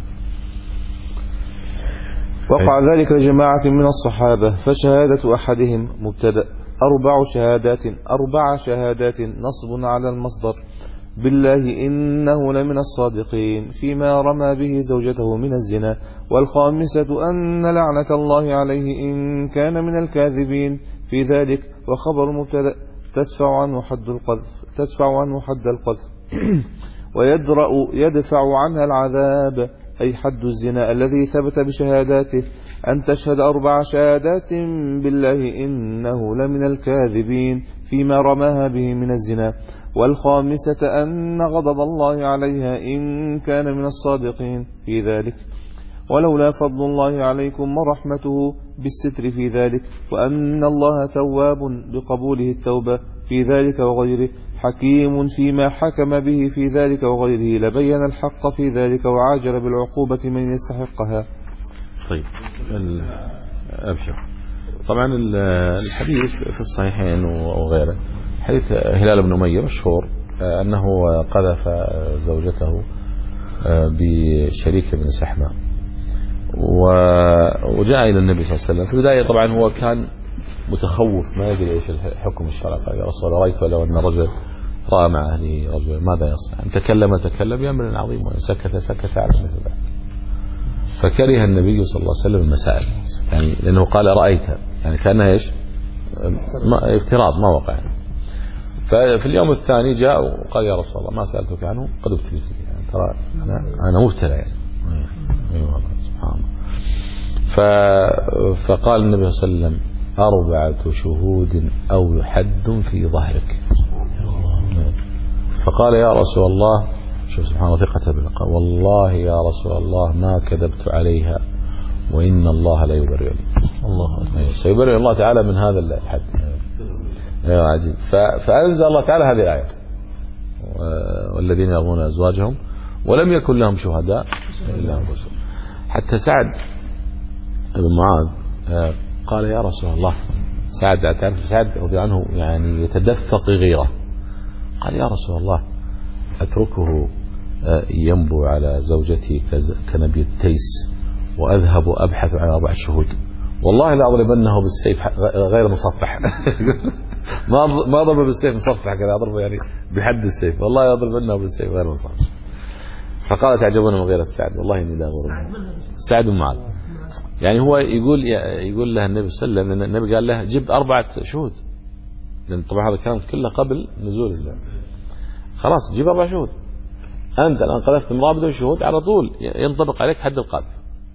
وقع ذلك لجماعة من الصحابة، فشهادة أحدهم مبتدأ أربع شهادات أربع شهادات نصب على المصدر بالله إنه لمن الصادقين فيما رمى به زوجته من الزنا، والخامسة أن لعنة الله عليه إن كان من الكاذبين في ذلك، وخبر مبتدأ تدفع عنه حد القذف تدفع عنه حد القذف ويدرأ يدفع عنها العذاب، أي حد الزنا الذي ثبت بشهاداته، أن تشهد أربع شهادات بالله إنه لمن الكاذبين فيما رماها به من الزنا، والخامسة أن غضب الله عليها إن كان من الصادقين في ذلك، ولولا فضل الله عليكم ورحمته بالستر في ذلك، وأن الله تواب بقبوله التوبة في ذلك وغيره، حكيم فيما حكم به في ذلك وغيره، لبين الحق في ذلك وعاجل بالعقوبة من يستحقها. طيب أبشر. طبعا الحديث في الصحيحين وغيره، حديث هلال بن أمية مشهور أنه قذف زوجته بشريك بن سحمة، وجاء إلى النبي صلى الله عليه وسلم. في البداية طبعا هو كان متخوف، ما يدري ايش الحكم الشرعي. قال يا رسول الله رأيت لو أن رجل رأى مع أهله رجل ماذا يصنع؟ إن تكلم تكلم بأمر عظيم، وإن سكت سكت على مثل ذلك. فكره النبي صلى الله عليه وسلم المسائل، يعني لأنه قال رأيتها، يعني كأنها ايش؟ ما افتراض ما وقع يعني. ففي اليوم الثاني جاء وقال يا رسول الله ما سألتك عنه قد ابتليت، يعني ترى أنا أنا مبتلى يعني. أيوة سبحان الله. فقال النبي صلى الله عليه وسلم أربعة شهود أو حد في ظهرك. فقال يا رسول الله، شوف سبحان الله ثقة بالله، والله يا رسول الله ما كذبت عليها وإن الله لا يبرئ الله سيبرئ الله تعالى من هذا الحد. ايوه عجيب. فأنزل الله تعالى هذه الآية والذين يرمون أزواجهم ولم يكن لهم شهداء إلا أنفسهم. حتى سعد بن معاذ قال يا رسول الله، سعد تعرف سعد رضي عنه يعني يتدفق غيره، قال يا رسول الله أتركه ينبو على زوجتي كنبي التيس وأذهب أبحث عن أربع شهود، والله لا أضربنه بالسيف غير مصفح. ما ما ضرب بالسيف مصفح كذا، أضربه يعني بحد السيف، والله لا أضربنه بالسيف غير مصفح. فقال تعجبون من غيرة سعد، والله إني لا أضرب. سعد بن معاذ يعني هو يقول يقول له النبي صلى الله عليه وسلم، النبي قال له جيب أربعة شهود، لأن طبعا هذا الكلام كله قبل نزول الله. خلاص جيب أربع شهود، أنت الآن قذفت امرأة بدون شهود على طول ينطبق عليك حد القذف.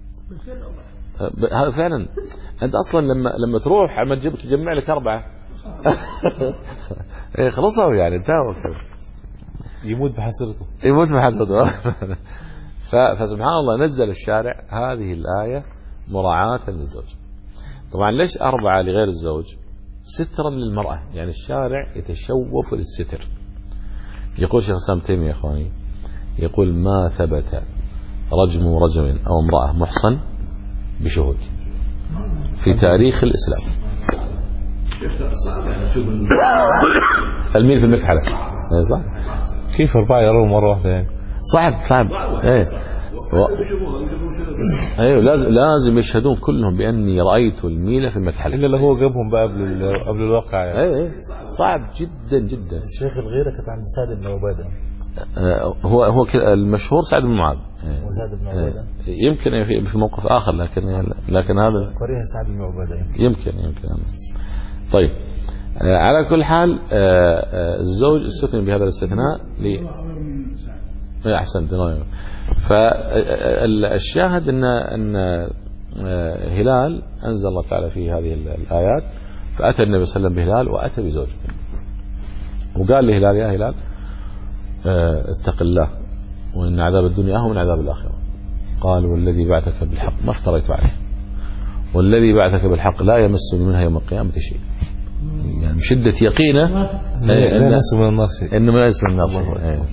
هذا فعلا أنت أصلا لما لما تروح عم تجيب تجمع لك أربعة خلصوا يعني انتهوا، يموت بحسرته يموت بحسرته. فسبحان الله نزل الشارع هذه الآية مراعاة للزوج. طبعا ليش أربعة لغير الزوج؟ سترا للمرأة، يعني الشارع يتشوف للستر. يقول شيخ الإسلام تيمية يا إخواني، يقول ما ثبت رجم رجل أو امرأة محصن بشهود في تاريخ الإسلام. الميل في المكحلة كيف أربعة يرون مرة واحدة يعني؟ صعب صعب ايه و... ايوه لازم لازم يشهدون كلهم باني رايت الميله في المكحله، الا لو هو جابهم بقى قبل ال... قبل الواقع يعني. ايه ايه صعب جدا جدا. الشيخ الغيره كانت عند سعد بن عباده. آه هو هو المشهور سعد بن معاذ. سعد بن عباده يمكن في موقف اخر، لكن لكن هذا قريها سعد بن عباده يمكن يمكن طيب آه على كل حال آه آه الزوج استثنى بهذا الاستثناء ل أحسنت. فالشاهد أن أن هلال أنزل الله تعالى فيه هذه الآيات، فأتى النبي صلى الله عليه وسلم بهلال وأتى بزوجته، وقال لهلال يا هلال اتق الله وإن عذاب الدنيا أهون من عذاب الآخرة. قال والذي بعثك بالحق ما افتريت عليه، والذي بعثك بالحق لا يمسني منها يوم القيامة شيء. يعني شدة يقينه إنه ما يمس من النار.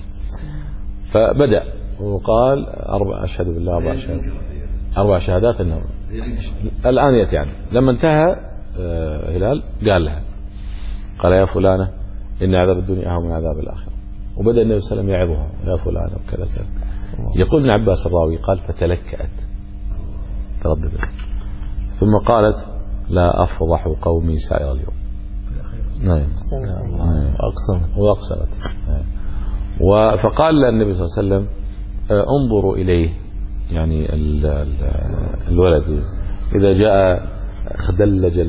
فبدأ وقال أربع أشهد بالله أربع شهادات أربع شهادات إنه الآن يأتي يعني. لما انتهى هلال قال لها قال يا فلانة إن عذاب الدنيا أهون من عذاب الآخرة. وبدأ النبي صلى الله عليه وسلم يعظها يا فلانة وكذا كذا. يقول ابن عباس الراوي قال فتلكأت ترددت ثم قالت لا أفضح قومي سائر اليوم. نعم أقسمت وأقسمت. فقال النبي صلى الله عليه وسلم انظروا إليه يعني الولد إذا جاء خدلج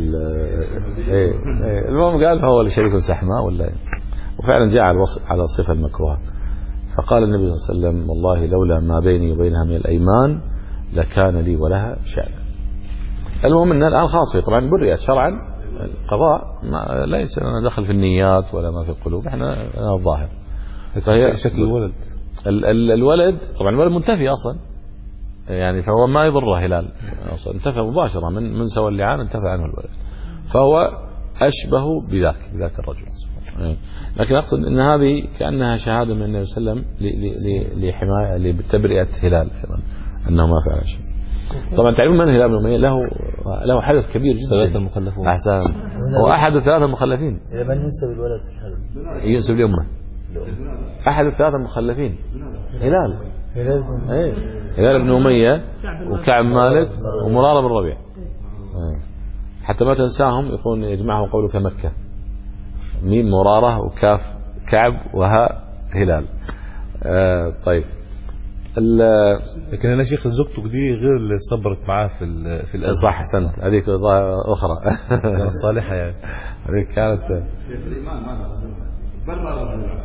المهم قال فهو لشريك سحماء ولا. وفعلا جاء على الصفة المكروهة. فقال النبي صلى الله عليه وسلم والله لولا ما بيني وبينها من الأيمان لكان لي ولها شأن. المهم أن الآن خاص طبعا برئت شرعا. القضاء ما ليس لنا دخل في النيات ولا ما في القلوب، احنا الظاهر. فهي شكل الولد ال ال الولد طبعا الولد منتفي أصلا يعني، فهو ما يضره هلال أصلا، انتفى مباشرة من من سوى اللعان انتفى عنه الولد، فهو أشبه بذاك بذاك الرجل. لكن أقصد أن هذه كأنها شهادة من النبي صلى الله عليه وسلم لحماية لتبرئة هلال أيضا أنه ما فعل شيء. طبعا تعلمون من هلال بن أمية له له حدث كبير جدا. ثلاثة المخلفون. أحسن. هو أحد الثلاثة المخلفين. من ينسب الولد في الحلم؟ ينسب لأمه. أحد الثلاثة المخلفين هلال. هلال. إيه. هلال بن أمية وكعب مالك ومرارة بن ربيع. حتى ما تنساهم يكون يجمعهم قولك مكة. ميم مرارة وكاف كعب وها هلال. آه طيب. لكن انا شيخ زوجته دي غير اللي صبرت معاه في ال في الازمه. صح احسنت. هذيك اخرى كانت صالحه يعني. هذيك كانت الايمان ما برر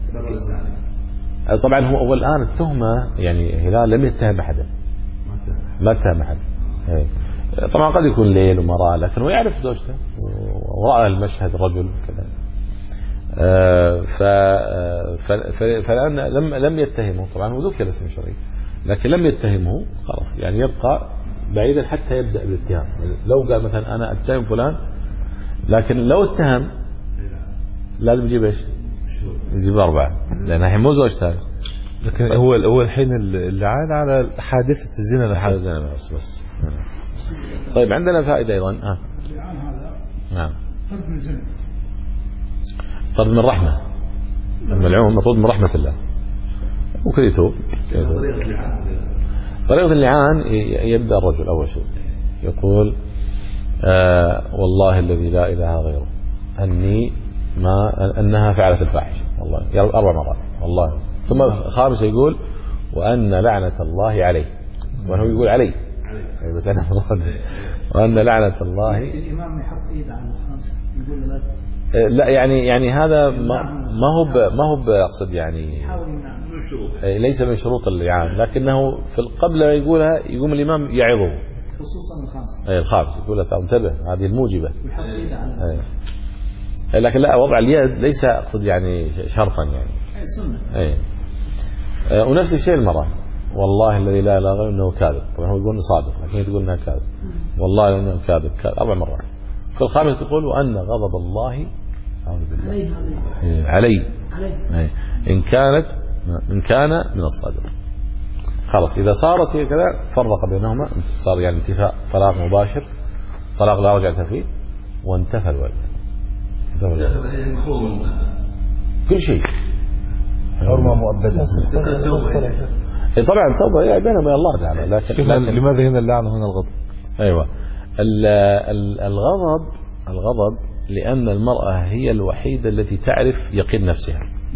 برر. طبعا هو اول الان التهمه يعني هلال لم يتهم احدا، ما اتهم احد. طبعا قد يكون ليل وما راى، لكن هو يعرف زوجته وراى المشهد رجل كذا. فالآن لم لم يتهمه طبعا، وذكر اسم شريك لكن لم يتهمه خلاص يعني يبقى بعيدا حتى يبدأ بالاتهام. لو قال مثلا أنا أتهم فلان، لكن لو اتهم لازم يجيب ايش؟ يجيب أربعة لأنها الحين مو زوجته. لكن هو هو الحين اللعان على حادثة الزنا حادثة الزنا بس. طيب عندنا فائدة أيضا. ها. اللعان هذا نعم. طرد من الجنة. طرد من الرحمة. الملعون مطرود من رحمة الله. ممكن يتوب. طريقة اللعان يبدأ الرجل أول شيء يقول آه والله الذي لا إله غيره أني ما أنها فعلت الفاحشة والله أربع مرات والله. ثم خامسة يقول وأن لعنة الله عليه، وأنه يقول عليه وأن لعنة الله. الإمام يحط إيده على الخامسة يقول لا لا يعني يعني هذا ما ما هو ما هو اقصد يعني ليس من شروط اللعان، لكنه في قبل يقولها يقوم الامام يعظه خصوصا الخامسه. اي الخامس يقول له انتبه هذه الموجبه. ويحط ايده على. لكن لا وضع اليد ليس اقصد يعني شرطا يعني. اي سنه. اي ونفس الشيء المراه والله الذي لا اله غيره انه كاذب. طبعا هو يقول انه صادق لكن تقول انها كاذب. والله انه كاذب كاذب اربع مرات. في الخامس تقول وأن غضب الله أعوذ بالله علي علي إن كانت إن كان من الصادق. خلاص إذا صارت كذا فرق بينهما، صار يعني انتفاء طلاق مباشر، طلاق لا رجعة فيه، وانتفى الولد. كل شيء حرمة مؤبدة. طبعا التوبة بينهم وبين الله تعالى. لكن لماذا هنا اللعنة هنا الغضب؟ أيوة الغضب الغضب لأن المرأة هي الوحيدة التي تعرف يقين نفسها،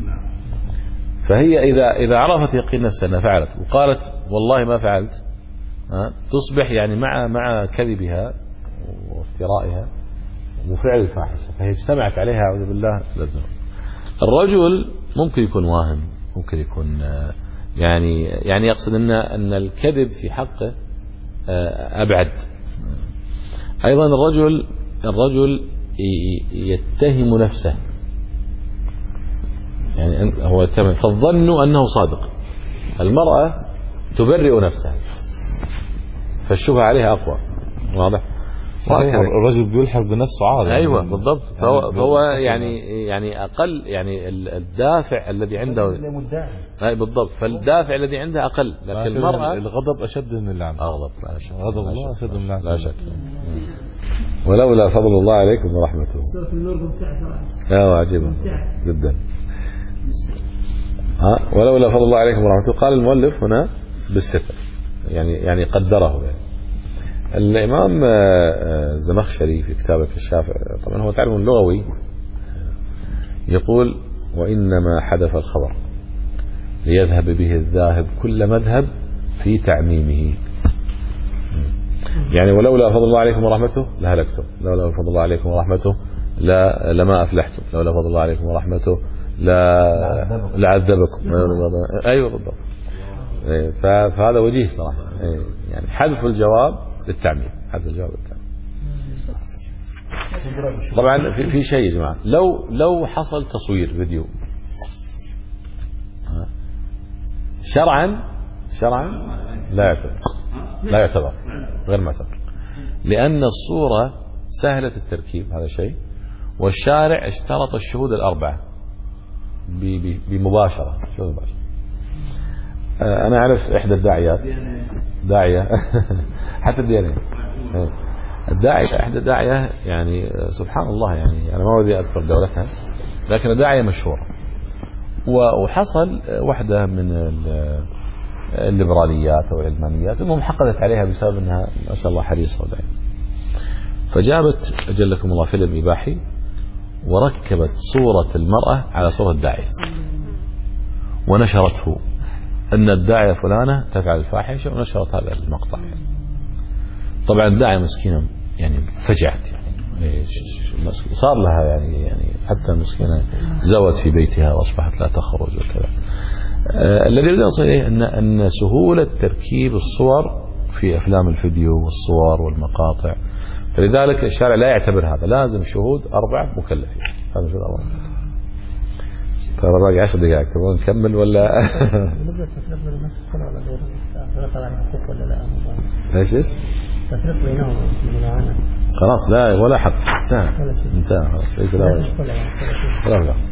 فهي إذا إذا عرفت يقين نفسها أنها فعلت وقالت والله ما فعلت تصبح يعني مع مع كذبها وافترائها وفعل الفاحشة، فهي اجتمعت عليها أعوذ بالله. الرجل ممكن يكون واهم، ممكن يكون يعني يعني يقصد أن أن الكذب في حقه أبعد. أيضا الرجل الرجل يتهم نفسه، يعني هو يتهم فالظن أنه صادق المرأة تبرئ نفسها فالشبهة عليها أقوى. واضح؟ الرجل بيلحق بنفسه عادي. أيوة بالضبط. فهو, فهو يعني يعني أقل يعني الدافع الذي عنده. أي بالضبط. فالدافع الذي عنده أقل. لكن المرأة الغضب أشد من اللعنة. أغضب لا شك. غضب الله أشد من اللعنة. لا شك. ولولا فضل الله عليكم ورحمته. سورة النور ممتعة صراحة. اه عجيبة جدا. ها ولولا فضل الله عليكم ورحمته. قال المؤلف هنا بالستر يعني يعني قدره يعني. الإمام الزمخشري في كتابه الشافع طبعا هو تعرف اللغوي يقول وإنما حدث الخبر ليذهب به الذاهب كل مذهب في تعميمه. يعني ولولا فضل الله عليكم ورحمته لهلكتم، لولا فضل الله عليكم ورحمته لا لما أفلحتم، لولا فضل الله عليكم ورحمته لا لعذبكم. أيوة بالضبط. فهذا وجيه صراحة يعني حذف الجواب للتعميم، حذف الجواب للتعميم. طبعا في في شيء يا جماعة، لو لو حصل تصوير فيديو شرعا شرعا لا يعتبر لا يعتبر غير معتبر، لأن الصورة سهلة التركيب هذا شيء، والشارع اشترط الشهود الأربعة بمباشرة. شو مباشرة؟ أنا أعرف إحدى الداعيات داعية حتى الديانة الداعية إحدى الداعية يعني سبحان الله يعني أنا ما ودي أذكر دولتها، لكن الداعية مشهورة، وحصل واحدة من الليبراليات أو العلمانيات المهم حقدت عليها بسبب أنها ما شاء الله حريصة وداعية، فجابت أجلكم الله فيلم إباحي وركبت صورة المرأة على صورة الداعية ونشرته أن الداعية فلانة تفعل الفاحشة، ونشرت هذا المقطع. طبعا الداعية مسكينة يعني فجعت يعني صار لها يعني يعني حتى المسكينة زوت في بيتها وأصبحت لا تخرج وكذا. آه الذي بدأ أصل إيه أن أن سهولة تركيب الصور في أفلام الفيديو والصور والمقاطع، فلذلك الشارع لا يعتبر هذا، لازم شهود أربعة مكلفين. هذا شهود أربعة. ترى باقي عشر دقائق تبغون نكمل ولا؟ ايش ايش؟ تفرق بينهم بالمعاناة. خلاص لا ولا حق انتهى انتهى خلاص ليس لا لا لا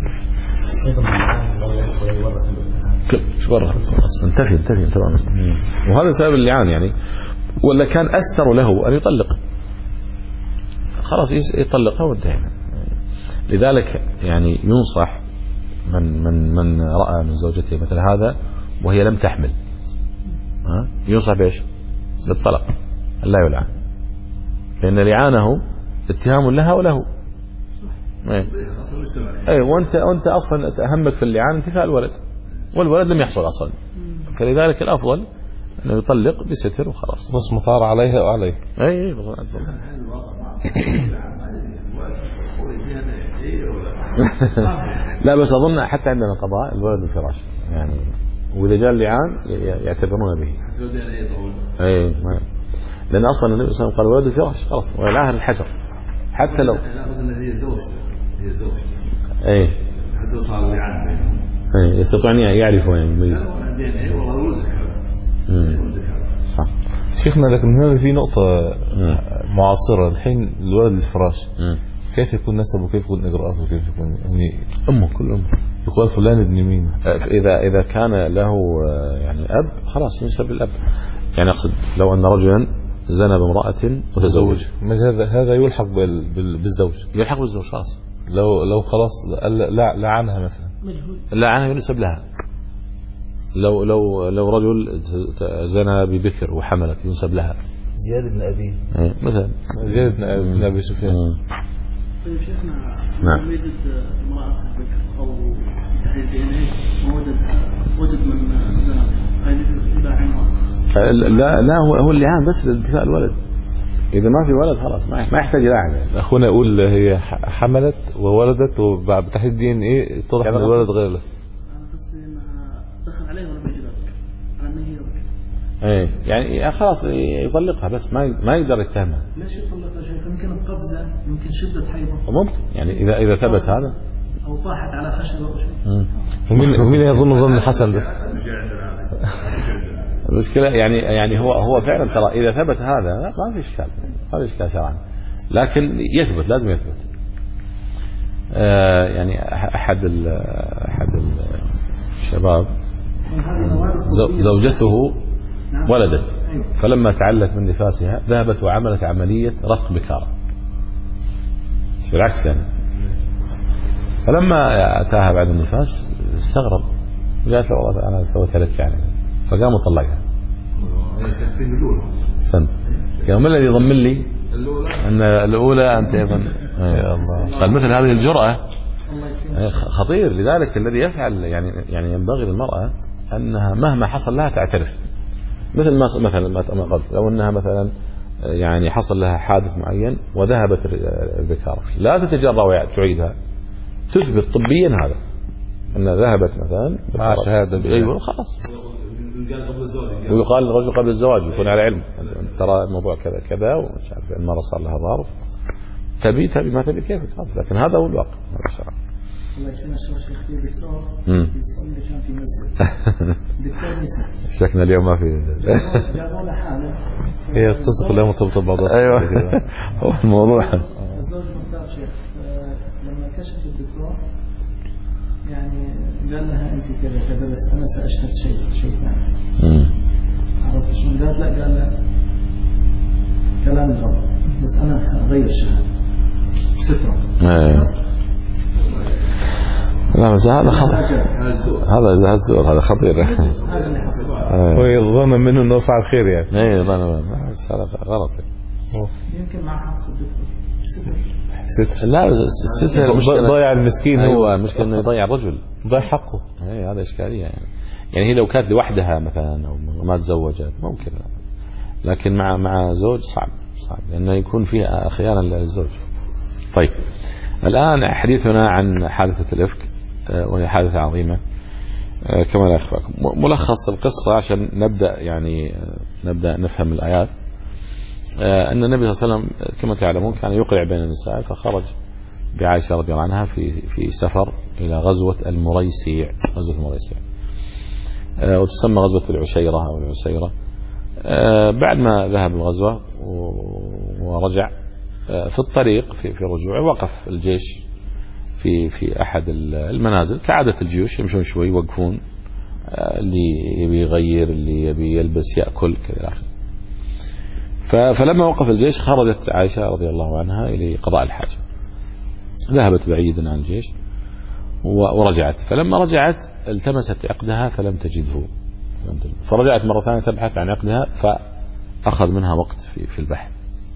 شو برا خلاص انتهي انتهي تمام. وهذا سبب اللعان يعني، ولا كان أسر له أن يطلق خلاص يطلقها وانتهينا. لذلك يعني ينصح من من من رأى من زوجته مثل هذا وهي لم تحمل ها ينصح بايش؟ بالطلاق لا يلعن، لأن لعانه اتهام لها وله. اي أي وانت وانت اصلا همك في اللعان انتفاء الولد، والولد لم يحصل اصلا، فلذلك الافضل انه يطلق بستر وخلاص. بس مطار عليها وعليه. اي اي لا بس اظن حتى عندنا قضاء الولد بالفراش يعني، واذا جاء اللعان يعتبرون به. اي ما لان اصلا النبي صلى الله عليه وسلم قال ولد الفراش خلاص والعهد الحجر حتى لو هي زوجته هي زوجته اي حتى صار اللعان بينهم اي يستطيعون يعرفوا يعني صح. شيخنا لكن هنا في نقطة معاصرة الحين، الولد الفراش م. كيف يكون نسبه وكيف يكون إجراءاته وكيف يكون يعني أمه كل أمه يقول فلان ابن مين. إذا إذا كان له يعني أب خلاص ينسب للأب، يعني أقصد لو أن رجلا زنى بامرأة وتزوج هذا هذا يلحق بالزوج يلحق بالزوج خلاص. لو لو خلاص لا لعنها مثلا لعنها ينسب لها. لو لو لو رجل زنى ببكر وحملت ينسب لها. زياد بن أبي مثلا زياد بن أبي سفيان. طيب شيخنا نعم. لم يجد امرأة بكر أو تحديد دي إن إيه وجد وجد من زنى هذه تباع عنها. لا لا هو هو اللعان بس لانتفاء الولد، إذا ما في ولد خلاص ما ما يحتاج لعن. أخونا يقول هي حملت وولدت وبعد تحديد دي إن إيه اتضح إن الولد غير له. دخل عليه ولا بيجي على أنه هي ايه يعني خلاص يطلقها بس ما ما يقدر يتهمها. ليش يطلقها شيخ؟ يمكن القفزة يمكن شدة حيضة ممكن يعني إذا إذا ثبت هذا أو طاحت على خشبة أو شيء. ومين ومين يظن ظن حسن ده؟ المشكلة يعني يعني هو هو فعلا ترى إذا ثبت هذا ما في إشكال، ما في إشكال شرعا، لكن يثبت، لازم يثبت. آه يعني أحد أحد الشباب زوجته ولدت، فلما تعلت من نفاسها ذهبت وعملت عملية رفق بكارة بالعكس يعني. فلما أتاها بعد النفاس استغرب، قالت له والله أنا سويت لك يعني، فقام وطلقها. سنت قال ما الذي يضمن لي أن الأولى أنت أيضا يا الله. قال مثل هذه الجرأة خطير، لذلك الذي يفعل يعني يعني ينبغي للمرأة أنها مهما حصل لها تعترف، مثل ما مثلا ما قلت لو أنها مثلا يعني حصل لها حادث معين وذهبت البكارة لا تتجرأ وتعيدها، تثبت طبيا هذا أن ذهبت مثلا مع شهادة أيوة خلاص، ويقال الرجل قبل الزواج يكون على علم ترى الموضوع كذا كذا ومش عارف المرة صار لها ظرف، تبي تبي ما تبي كيف، لكن هذا هو الواقع. الله يكرمك شيخ في دكتور يصلي كان في مسجد دكتور نساء شكنا اليوم ما في جابوا له حاله هي القصة كلها مرتبطة ببعضها. ايوه هو الموضوع. الزوج مختار شيخ لما كشف الدكتور يعني قال لها انت كذا كذا بس انا ساشهد شيء شيء ثاني. عرفت شلون؟ قالت لا، قال لا كلام غلط بس انا اغير الشهاده ستره. لا بس هذا خطير، هذا هذا زور، هذا خطير. ويظن منه انه فعل خير يعني. اي ظن بس هذا غلط. يمكن مع حق الدكتور ستر. لا الستر مشكلة ضيع المسكين. ايوه المشكلة انه يضيع الرجل، ضيع حقه. اي هذا اشكالية يعني. يعني هي لو كانت لوحدها مثلا او ما تزوجت ممكن، لكن مع مع زوج صعب صعب لانه يكون فيها خيانة للزوج. طيب الآن حديثنا عن حادثة الإفك وهي حادثة عظيمة كما لا يخفاكم. ملخص القصة عشان نبدأ يعني نبدأ نفهم الآيات. أن النبي صلى الله عليه وسلم كما تعلمون كان يقرع بين النساء، فخرج بعائشة رضي الله عنها في في سفر إلى غزوة المريسيع، غزوة المريسيع وتسمى غزوة العشيرة أو العسيرة. بعد ما ذهب الغزوة ورجع في الطريق في في رجوعه وقف الجيش في في أحد المنازل كعادة الجيوش، يمشون شوي يوقفون، اللي يبي يغير اللي يبي يلبس يأكل كذا. فلما وقف الجيش خرجت عائشة رضي الله عنها إلى قضاء الحاجة، ذهبت بعيدا عن الجيش ورجعت. فلما رجعت التمست عقدها فلم تجده، فرجعت مرة ثانية تبحث عن عقدها فأخذ منها وقت في في البحث.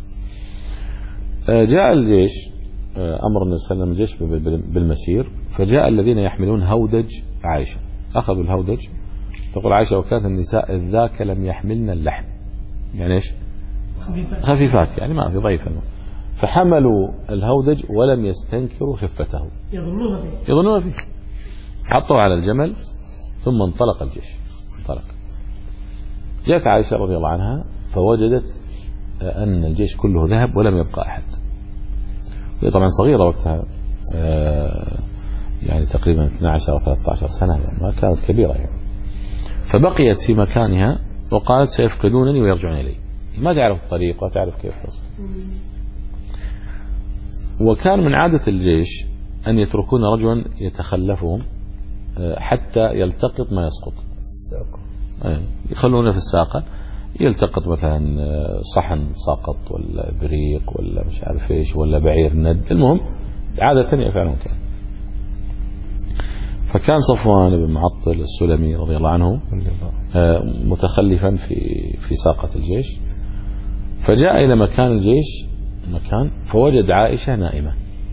جاء الجيش، أمر النبي صلى الله عليه وسلم الجيش بالمسير، فجاء الذين يحملون هودج عائشة، أخذوا الهودج. تقول عائشة وكانت النساء إذ ذاك لم يحملن اللحم، يعني إيش؟ خفيفات يعني ما في ضيفا، فحملوا الهودج ولم يستنكروا خفته، يظنون فيه يظنون فيه حطوا على الجمل ثم انطلق الجيش. انطلق. جاءت عائشة رضي الله عنها فوجدت أن الجيش كله ذهب ولم يبقى أحد. هي طبعا صغيرة وقتها، يعني تقريبا اثنتي عشرة أو ثلاثة عشر سنة، ما كانت كبيرة يعني. فبقيت في مكانها وقالت سيفقدونني ويرجعون إلي، ما تعرف الطريق ولا تعرف كيف تصل. وكان من عادة الجيش أن يتركون رجلا يتخلفهم حتى يلتقط ما يسقط، يخلونه في الساقة يلتقط مثلا صحن ساقط ولا بريق ولا مش عارف ايش ولا بعير ند، المهم عادة يفعلون كان. فكان صفوان بن معطل السلمي رضي الله عنه متخلفا في في ساقة الجيش، فجاء إلى مكان الجيش مكان فوجد عائشة نائمة،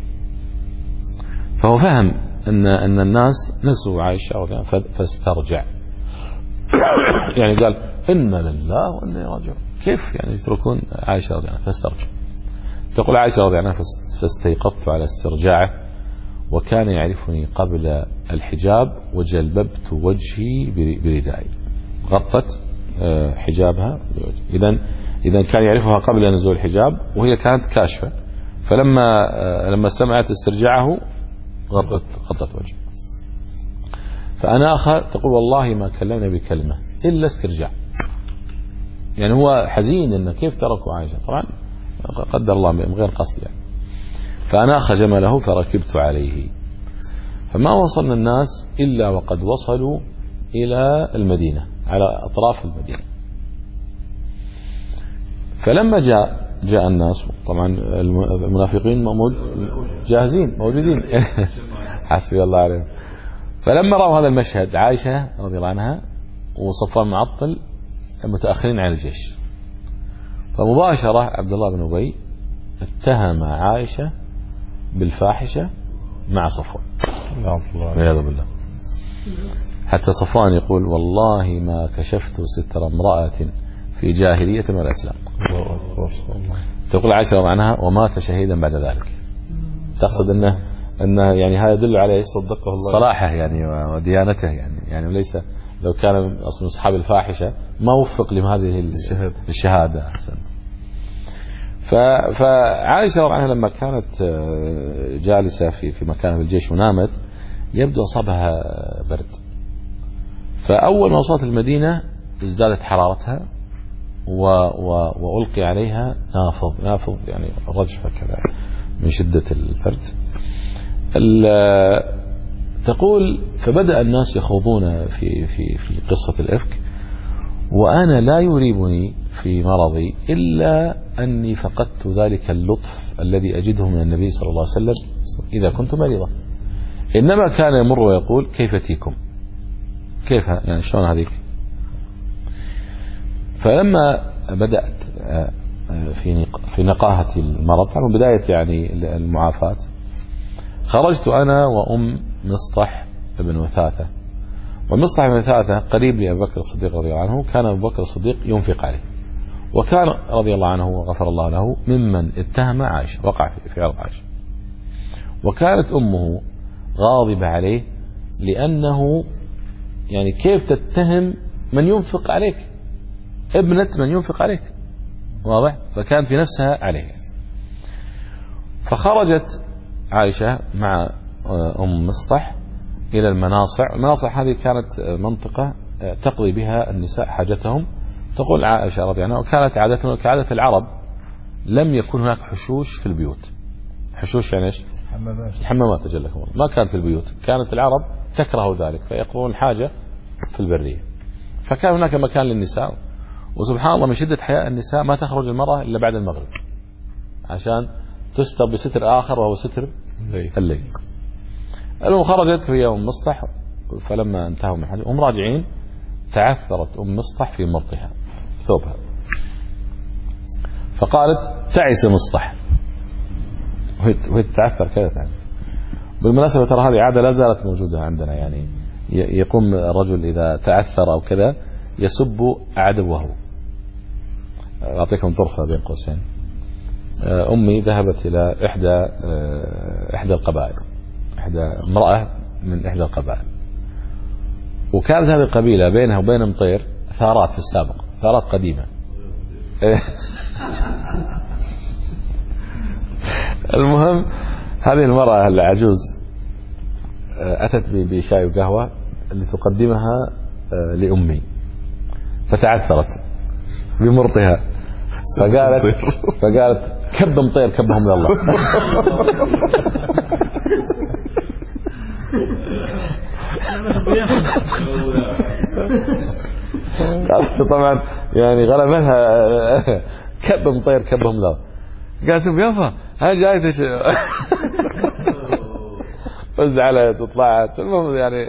فهو فهم أن أن الناس نسوا عائشة فاسترجع. يعني قال إنا لله وإنا إليه راجعون، كيف يعني يتركون عائشة رضي الله عنها؟ فاسترجع. تقول عائشة رضي الله عنها فاستيقظت على استرجاعه وكان يعرفني قبل الحجاب وجلببت وجهي بردائي، غطت حجابها. إذا إذا كان يعرفها قبل نزول الحجاب وهي كانت كاشفة، فلما لما سمعت استرجاعه غطت غطت وجهه. فأنا أخر تقول والله ما كلمنا بكلمة إلا استرجاع. يعني هو حزين إنه كيف تركوا عائشة، طبعا قدر الله من غير قصد يعني. فأناخ جمله فركبت عليه، فما وصلنا الناس إلا وقد وصلوا إلى المدينة على أطراف المدينة. فلما جاء جاء الناس، طبعا المنافقين جاهزين موجودين حسبي الله عليهم. فلما رأوا هذا المشهد عائشة رضي الله عنها وصفوان معطل متأخرين عن الجيش، فمباشرة عبد الله بن أبي اتهم عائشة بالفاحشة مع صفوان والعياذ بالله. حتى صفوان يقول والله ما كشفت ستر امرأة في جاهلية ولا إسلام. تقول عائشة عنها ومات شهيدا بعد ذلك. تقصد أنه أنه يعني هذا يدل على صدقه الله صلاحه يعني وديانته يعني يعني ليس لو كان أصلا أصحاب الفاحشة ما وفق لهذه الشهادة الشهادة. فعائشة عنها لما كانت جالسة في في مكان الجيش ونامت يبدو أصابها برد، فأول ما وصلت المدينة ازدادت حرارتها و و وألقي عليها نافض نافض يعني رجفة كذا من شدة البرد. تقول فبدأ الناس يخوضون في في في قصة الإفك، وأنا لا يريبني في مرضي إلا أني فقدت ذلك اللطف الذي أجده من النبي صلى الله عليه وسلم إذا كنت مريضا، إنما كان يمر ويقول كيف تيكم، كيف يعني شلون هذيك. فلما بدأت في في نقاهة المرض من بداية يعني المعافاة، خرجت أنا وأم مصطح بن وثاثة، ومصطح بن وثاثة قريب لأبي بكر الصديق رضي الله عنه، كان أبو بكر الصديق ينفق عليه، وكان رضي الله عنه وغفر الله له ممن اتهم عائشة، وقع في عرض عائشة. وكانت أمه غاضبة عليه لأنه يعني كيف تتهم من ينفق عليك، ابنة من ينفق عليك، واضح؟ فكان في نفسها عليه. فخرجت عائشة مع أم مصطح إلى المناصع. المناصع هذه كانت منطقة تقضي بها النساء حاجتهم. تقول عائشة رضي الله عنها وكانت عادتنا كعادة العرب لم يكن هناك حشوش في البيوت. حشوش يعني ايش؟ حمامات. حمامات أجلكم الله. ما كانت في البيوت، كانت العرب تكره ذلك فيقضون الحاجة في البرية. فكان هناك مكان للنساء، وسبحان الله من شدة حياء النساء ما تخرج المرأة إلا بعد المغرب عشان تستر بستر آخر وهو ستر الليل. المهم خرجت في يوم مصطح، فلما انتهوا من حاجة هم راجعين تعثرت أم مصطح في مرطها ثوبها، فقالت تعس مصطح، وهي تتعثر كذا يعني. بالمناسبة ترى هذه عادة لا زالت موجودة عندنا، يعني يقوم الرجل إذا تعثر أو كذا يسب عدوه. أعطيكم طرفة بين قوسين. أمي ذهبت إلى إحدى إحدى القبائل، إحدى امرأة من إحدى القبائل، وكانت هذه القبيلة بينها وبين مطير ثارات في السابق، ثارات قديمة. المهم هذه المرأة العجوز أتت بشاي وقهوة لتقدمها لأمي، فتعثرت بمرطها، فقالت فقالت كب مطير كبهم لله. طبعا يعني غلبتها كب مطير كبهم لله. قالت يافا هاي جايتش وزعلت وطلعت. المهم يعني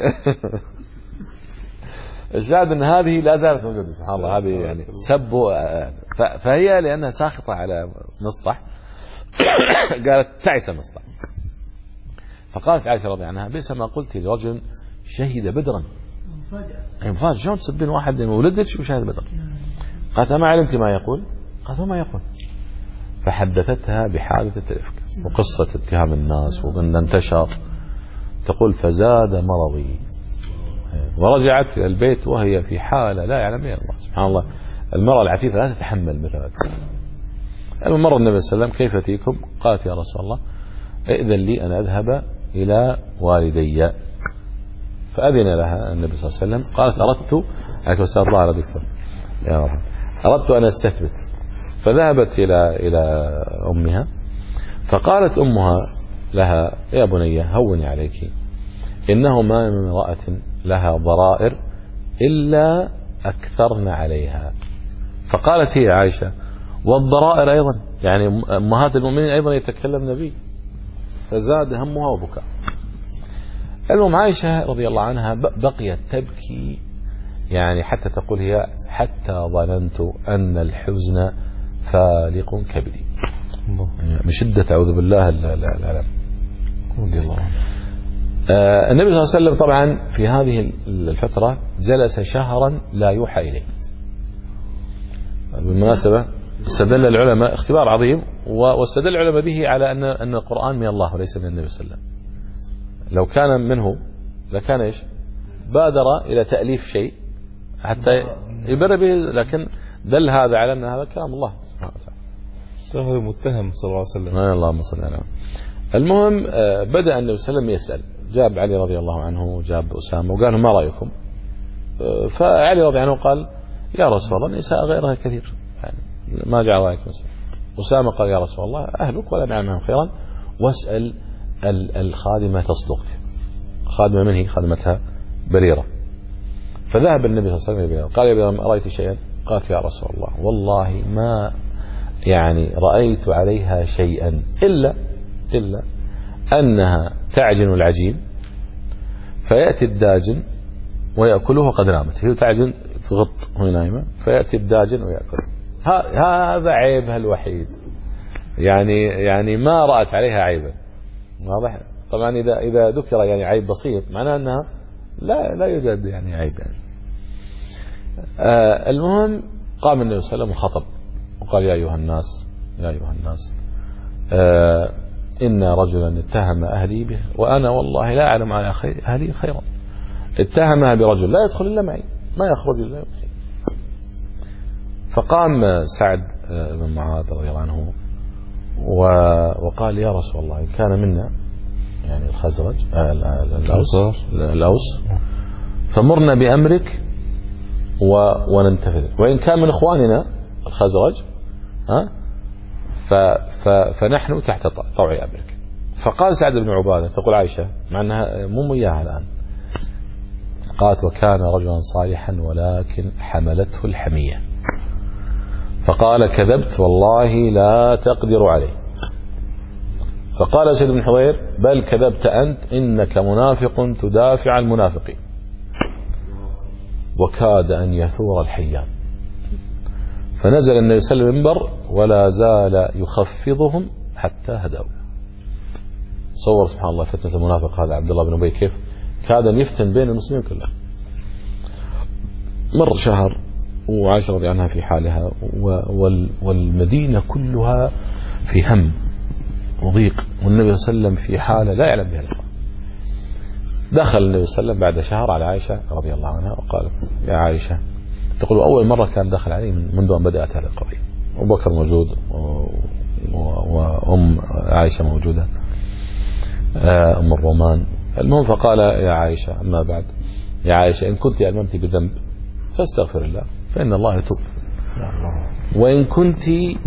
الشاهد ان هذه لا زالت موجوده سبحان الله. هذه يعني سبوا، فهي لانها ساخطه على مصطح قالت تعس مصطح. فقالت عائشه رضي عنها بئس ما قلت لرجل شهد بدرا. مفاجاه مفاجاه، شلون تسبين واحد ما ولدتش وشهد بدر؟ قالت ما علمت ما يقول؟ قالت ما يقول. فحدثتها بحادثه الافك وقصه اتهام الناس وان انتشر. تقول فزاد مرضي، ورجعت إلى البيت وهي في حالة لا يعلم بها الله. سبحان الله، المرأة العفيفة لا تتحمل مثل هذا. المرة النبي صلى الله عليه وسلم كيف تيكم؟ قالت يا رسول الله ائذن لي أن أذهب إلى والدي فأذن لها النبي صلى الله عليه وسلم. قالت أردت عليك السلام الله على دكتور يا رب أردت أن أستثبت. فذهبت إلى إلى أمها فقالت أمها لها يا بني هوني عليك، إنه ما من امرأة لها ضرائر إلا أكثرن عليها. فقالت هي عائشة والضرائر أيضا، يعني أمهات المؤمنين أيضا يتكلمن به، فزاد همها وبكاء. المهم عائشة رضي الله عنها بقيت تبكي، يعني حتى تقول هي حتى ظننت أن الحزن فالق كبدي، من شدة أعوذ بالله الألم رضي الله عنه. آه النبي صلى الله عليه وسلم طبعا في هذه الفترة جلس شهرا لا يوحى إليه. بالمناسبة استدل العلماء اختبار عظيم، واستدل العلماء به على أن أن القرآن من الله وليس من النبي صلى الله عليه وسلم. لو كان منه لكان ايش؟ بادر إلى تأليف شيء حتى يبر به، لكن دل هذا على أن هذا كلام الله سبحانه وتعالى. هذا متهم صلى الله عليه وسلم. اللهم صل على محمد. المهم بدأ النبي صلى الله عليه وسلم يسأل، جاب علي رضي الله عنه جاب أسامة وقال ما رأيكم؟ فعلي رضي الله عنه قال يا رسول الله نساء غيرها كثير، يعني ما جاء رأيك مثلا. أسامة قال يا رسول الله أهلك ولا نعلم خيرا، واسأل الخادمة تصدق. خادمة من هي؟ خادمتها بريرة. فذهب النبي صلى الله عليه وسلم قال يا بريرة رأيت شيئا؟ قالت يا رسول الله والله ما يعني رأيت عليها شيئا إلا إلا أنها تعجن العجين فيأتي الداجن ويأكله قد نامت. هي تعجن تغط وهي نايمة فيأتي الداجن ويأكل. هذا عيبها الوحيد، يعني يعني ما رأت عليها عيبا. واضح؟ طبعا إذا إذا ذكر يعني عيب بسيط معناه أنها لا لا يوجد يعني عيب يعني. آه المهم قام النبي صلى الله عليه وسلم وخطب وقال يا أيها الناس يا أيها الناس آه إن رجلا اتهم أهلي به وأنا والله لا أعلم على أهلي خيرا. اتهمها برجل لا يدخل إلا معي، ما يخرج إلا معي. فقام سعد بن معاذ رضي الله عنه وقال يا رسول الله إن كان منا يعني الخزرج الأوس الأوس فمرنا بأمرك وننتفذ، وإن كان من إخواننا الخزرج ها فنحن تحت طوع أمرك. فقال سعد بن عبادة تقول عائشة مع أنها مو وياها الآن، قالت وكان رجلا صالحا ولكن حملته الحمية. فقال كذبت والله لا تقدر عليه. فقال سيد بن حضير بل كذبت أنت إنك منافق تدافع عن المنافقين. وكاد أن يثور الحيان. فنزل النبي صلى الله عليه وسلم المنبر ولا زال يخفضهم حتى هدوا. صور سبحان الله فتنة المنافق هذا عبد الله بن أبي كيف كاد أن يفتن بين المسلمين كلهم. مر شهر وعائشة رضي عنها في حالها والمدينة كلها في هم وضيق، والنبي صلى الله عليه وسلم في حالة لا يعلم بها الله. دخل النبي صلى الله عليه وسلم بعد شهر على عائشة رضي الله عنها وقال يا عائشة، تقول أول مرة كان دخل علي منذ أن بدأت هذا القضية، أبو بكر موجود وأم عائشة موجودة أم الرومان. المهم فقال يا عائشة أما بعد يا عائشة إن كنت ألممت بذنب فاستغفر الله فإن الله يتوب، وإن كنت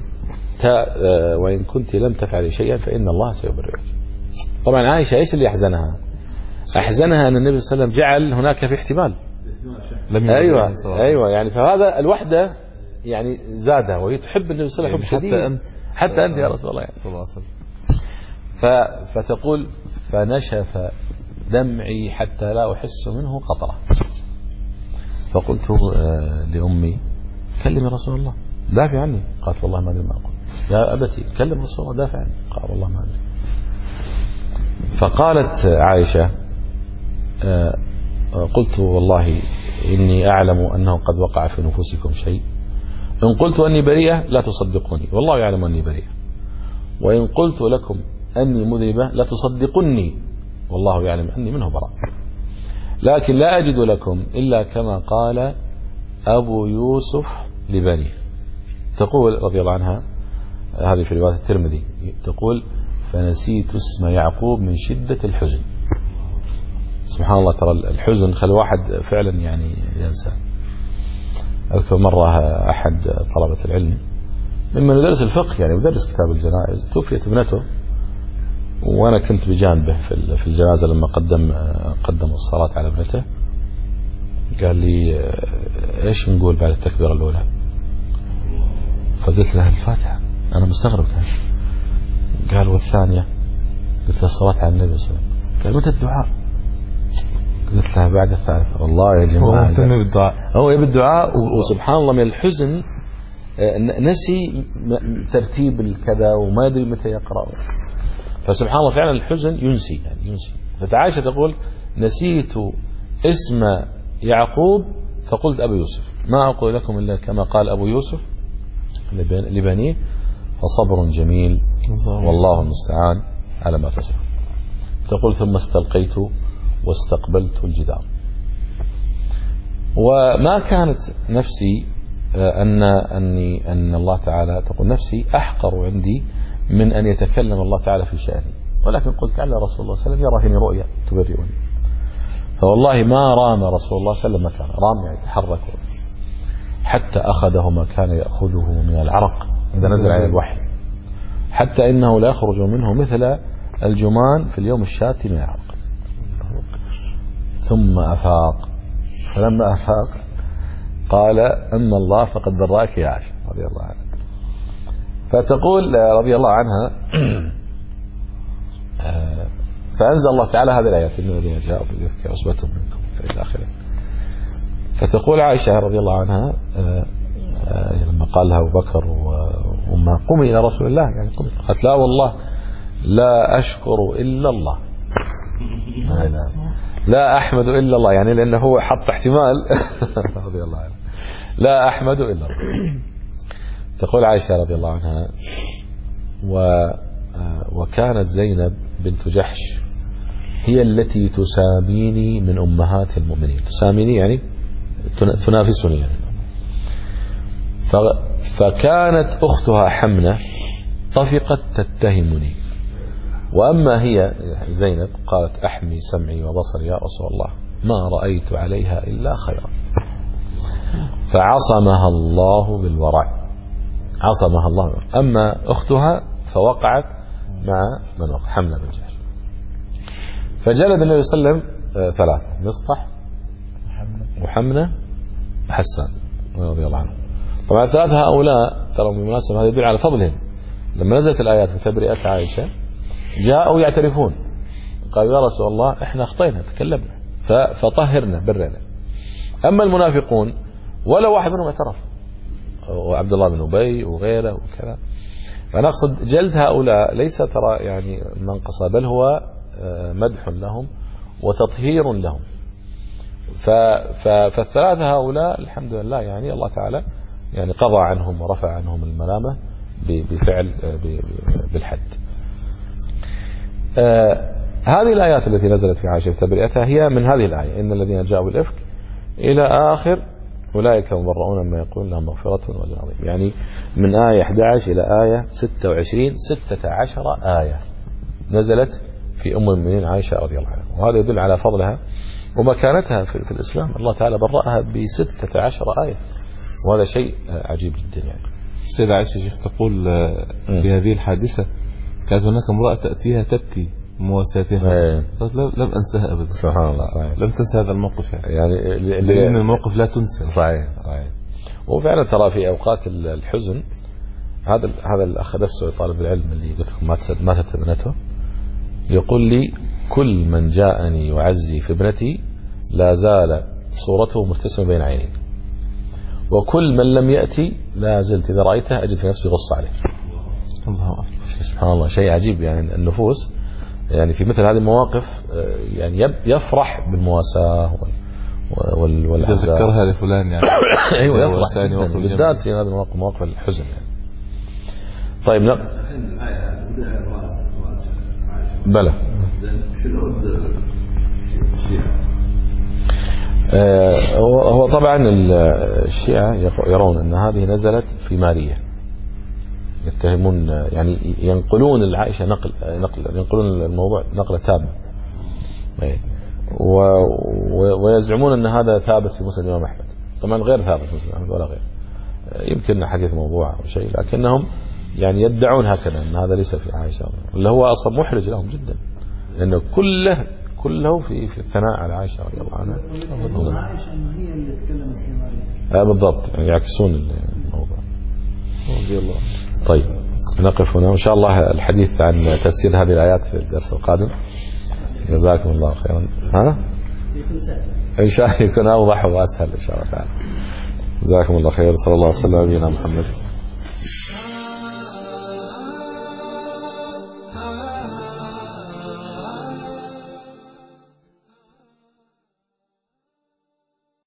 وإن كنت لم تفعلي شيئا فإن الله سيبرئك. طبعا عائشة إيش اللي أحزنها؟ أحزنها أن النبي صلى الله عليه وسلم جعل هناك في احتمال. أيوة أيوة يعني فهذا الوحدة يعني زادها، وهي تحب النبي صلى الله عليه وسلم حب شديد. حتى أنت حتى أنت يا رسول الله يعني. فتقول فنشف دمعي حتى لا أحس منه قطرة. فقلت لأمي كلم رسول الله دافع عني. قالت والله ما أدري ما أقول. يا أبتي كلم رسول الله دافع عني. قال والله ما أدري. فقالت عائشة قلت والله إني أعلم أنه قد وقع في نفوسكم شيء، إن قلت أني بريئة لا تصدقوني والله يعلم أني بريئة، وإن قلت لكم أني مذنبة لا تصدقني والله يعلم أني منه براء، لكن لا أجد لكم إلا كما قال أبو يوسف لبنيه. تقول رضي الله عنها هذه في رواية الترمذي تقول فنسيت اسم يعقوب من شدة الحزن. سبحان الله ترى الحزن خلي الواحد فعلا يعني ينسى. أذكر مرة أحد طلبة العلم ممن يدرس الفقه يعني يدرس كتاب الجنائز، توفيت ابنته وأنا كنت بجانبه في الجنازة لما قدم قدم الصلاة على ابنته. قال لي إيش نقول بعد التكبيرة الأولى؟ فقلت له الفاتحة. أنا مستغرب كان. قال والثانية؟ قلت له الصلاة على النبي صلى الله عليه وسلم. قال متى الدعاء؟ قلت له بعد الثالثة. والله يا جماعة هو يهتم بالدعاء، هو يبي الدعاء. وسبحان الله من الحزن نسي ترتيب الكذا وما يدري متى يقرأ. فسبحان الله فعلا الحزن ينسي يعني ينسي. فتعايشة تقول نسيت اسم يعقوب فقلت أبو يوسف ما أقول لكم إلا كما قال أبو يوسف لبنيه فصبر جميل والله المستعان على ما تصف. تقول ثم استلقيت واستقبلت الجدار. وما كانت نفسي أن أني أن الله تعالى تقول نفسي أحقر عندي من أن يتكلم الله تعالى في شأني، ولكن قلت على رسول الله صلى الله عليه وسلم يرى فيني رؤيا تبرئني. فوالله ما رام رسول الله صلى الله عليه وسلم مكانه، رام يعني تحرك حتى أخذه ما كان يأخذه من العرق إذا نزل عليه الوحي، حتى إنه لا يخرج منه مثل الجمان في اليوم الشاتي من العرق. ثم أفاق، فلما أفاق قال أما الله فقد براك يا عائشة رضي الله عنها. فتقول رضي الله عنها فأنزل الله تعالى هذه الآيات إن الذين جاءوا بالإفك عصبة منكم إلى آخره. فتقول عائشة رضي الله عنها لما قال لها أبو بكر وما قومي إلى رسول الله يعني قمت، قالت لا والله لا أشكر إلا الله لا, لا أحمد إلا الله، يعني لأنه هو حط احتمال رضي الله عنه لا أحمد إلا الله. تقول عائشة رضي الله عنها و وكانت زينب بنت جحش هي التي تساميني من أمهات المؤمنين، تساميني يعني تنافسني يعني. فكانت أختها حمنة طفقت تتهمني، وأما هي زينب قالت أحمي سمعي وبصري يا رسول الله ما رأيت عليها إلا خيرا. فعصمها الله بالورع، عصمها الله. أما أختها فوقعت مع من وقع حمنة بن جحش. فجلد النبي صلى الله عليه وسلم ثلاثة، مصطح وحمنة وحسان رضي الله عنه. طبعا ثلاثة هؤلاء ترى بالمناسبة هذا يدل على فضلهم. لما نزلت الآيات في تبرئة عائشة جاءوا يعترفون، قالوا يا رسول الله احنا اخطينا تكلمنا فطهرنا برنا. أما المنافقون ولا واحد منهم اعترف، وعبد الله بن أبي وغيره وكذا. فنقصد جلد هؤلاء ليس ترى يعني منقصة، بل هو مدح لهم وتطهير لهم. فالثلاثة هؤلاء الحمد لله يعني الله تعالى يعني قضى عنهم ورفع عنهم الملامة بفعل بالحد. هذه الآيات التي نزلت في عائشة تبرئتها هي من هذه الآية إن الذين جاءوا بالإفك إلى آخر أولئك مبرؤون مما يقول لهم مغفرة وأجر عظيم. يعني من آية أحد عشر إلى آية ستة وعشرين، ستة عشر آية نزلت في أم المؤمنين عائشة رضي الله عنها، وهذا يدل على فضلها ومكانتها في, في الإسلام. الله تعالى برأها بستة عشر آية، وهذا شيء عجيب جدا. يعني السيدة عائشة شيخ تقول في هذه الحادثة كانت هناك امرأة تأتيها تبكي مواساتها، قالت لم أنساها أبدا. سبحان الله، صحيح. لم تنسى هذا الموقف يعني, يعني لأن الموقف لا تنسى. صحيح صحيح. وفعلا ترى في أوقات الحزن هذا هذا الأخ نفسه طالب العلم اللي قلت لكم ماتت ابنته يقول لي كل من جاءني يعزي في ابنتي لا زال صورته مرتسمة بين عيني، وكل من لم يأتي لا زلت إذا رأيته أجد في نفسي غصة عليه. الله أكبر. سبحان الله، شيء عجيب. يعني النفوس يعني في مثل هذه المواقف يعني يفرح بالمواساة والعزاء. تذكرها لفلان يعني. أيوة يفرح بالذات في هذه المواقف، مواقف الحزن يعني. طيب لا بلى آه هو طبعا الشيعة يرون أن هذه نزلت في ماريا، يتهمون يعني ينقلون العائشة نقل نقل ينقلون الموضوع نقلة تامة. و... و... ويزعمون أن هذا ثابت في مسند الإمام أحمد. طبعا غير ثابت في مسند أحمد ولا غير، يمكن حديث موضوع أو شيء، لكنهم يعني يدعون هكذا أن هذا ليس في عائشة، اللي هو أصلا محرج لهم جدا، لأنه كله كله في في الثناء على عائشة رضي الله عنها. عائشة هي اللي تكلمت في مريم. آه بالضبط، يعني يعكسون الموضوع رضي الله. طيب نقف هنا، وإن شاء الله الحديث عن تفسير هذه الآيات في الدرس القادم. جزاكم الله خيرا. ها؟ إن شاء الله يكون أوضح وأسهل إن شاء الله تعالى. جزاكم الله خير. صلى الله وسلم على نبينا محمد.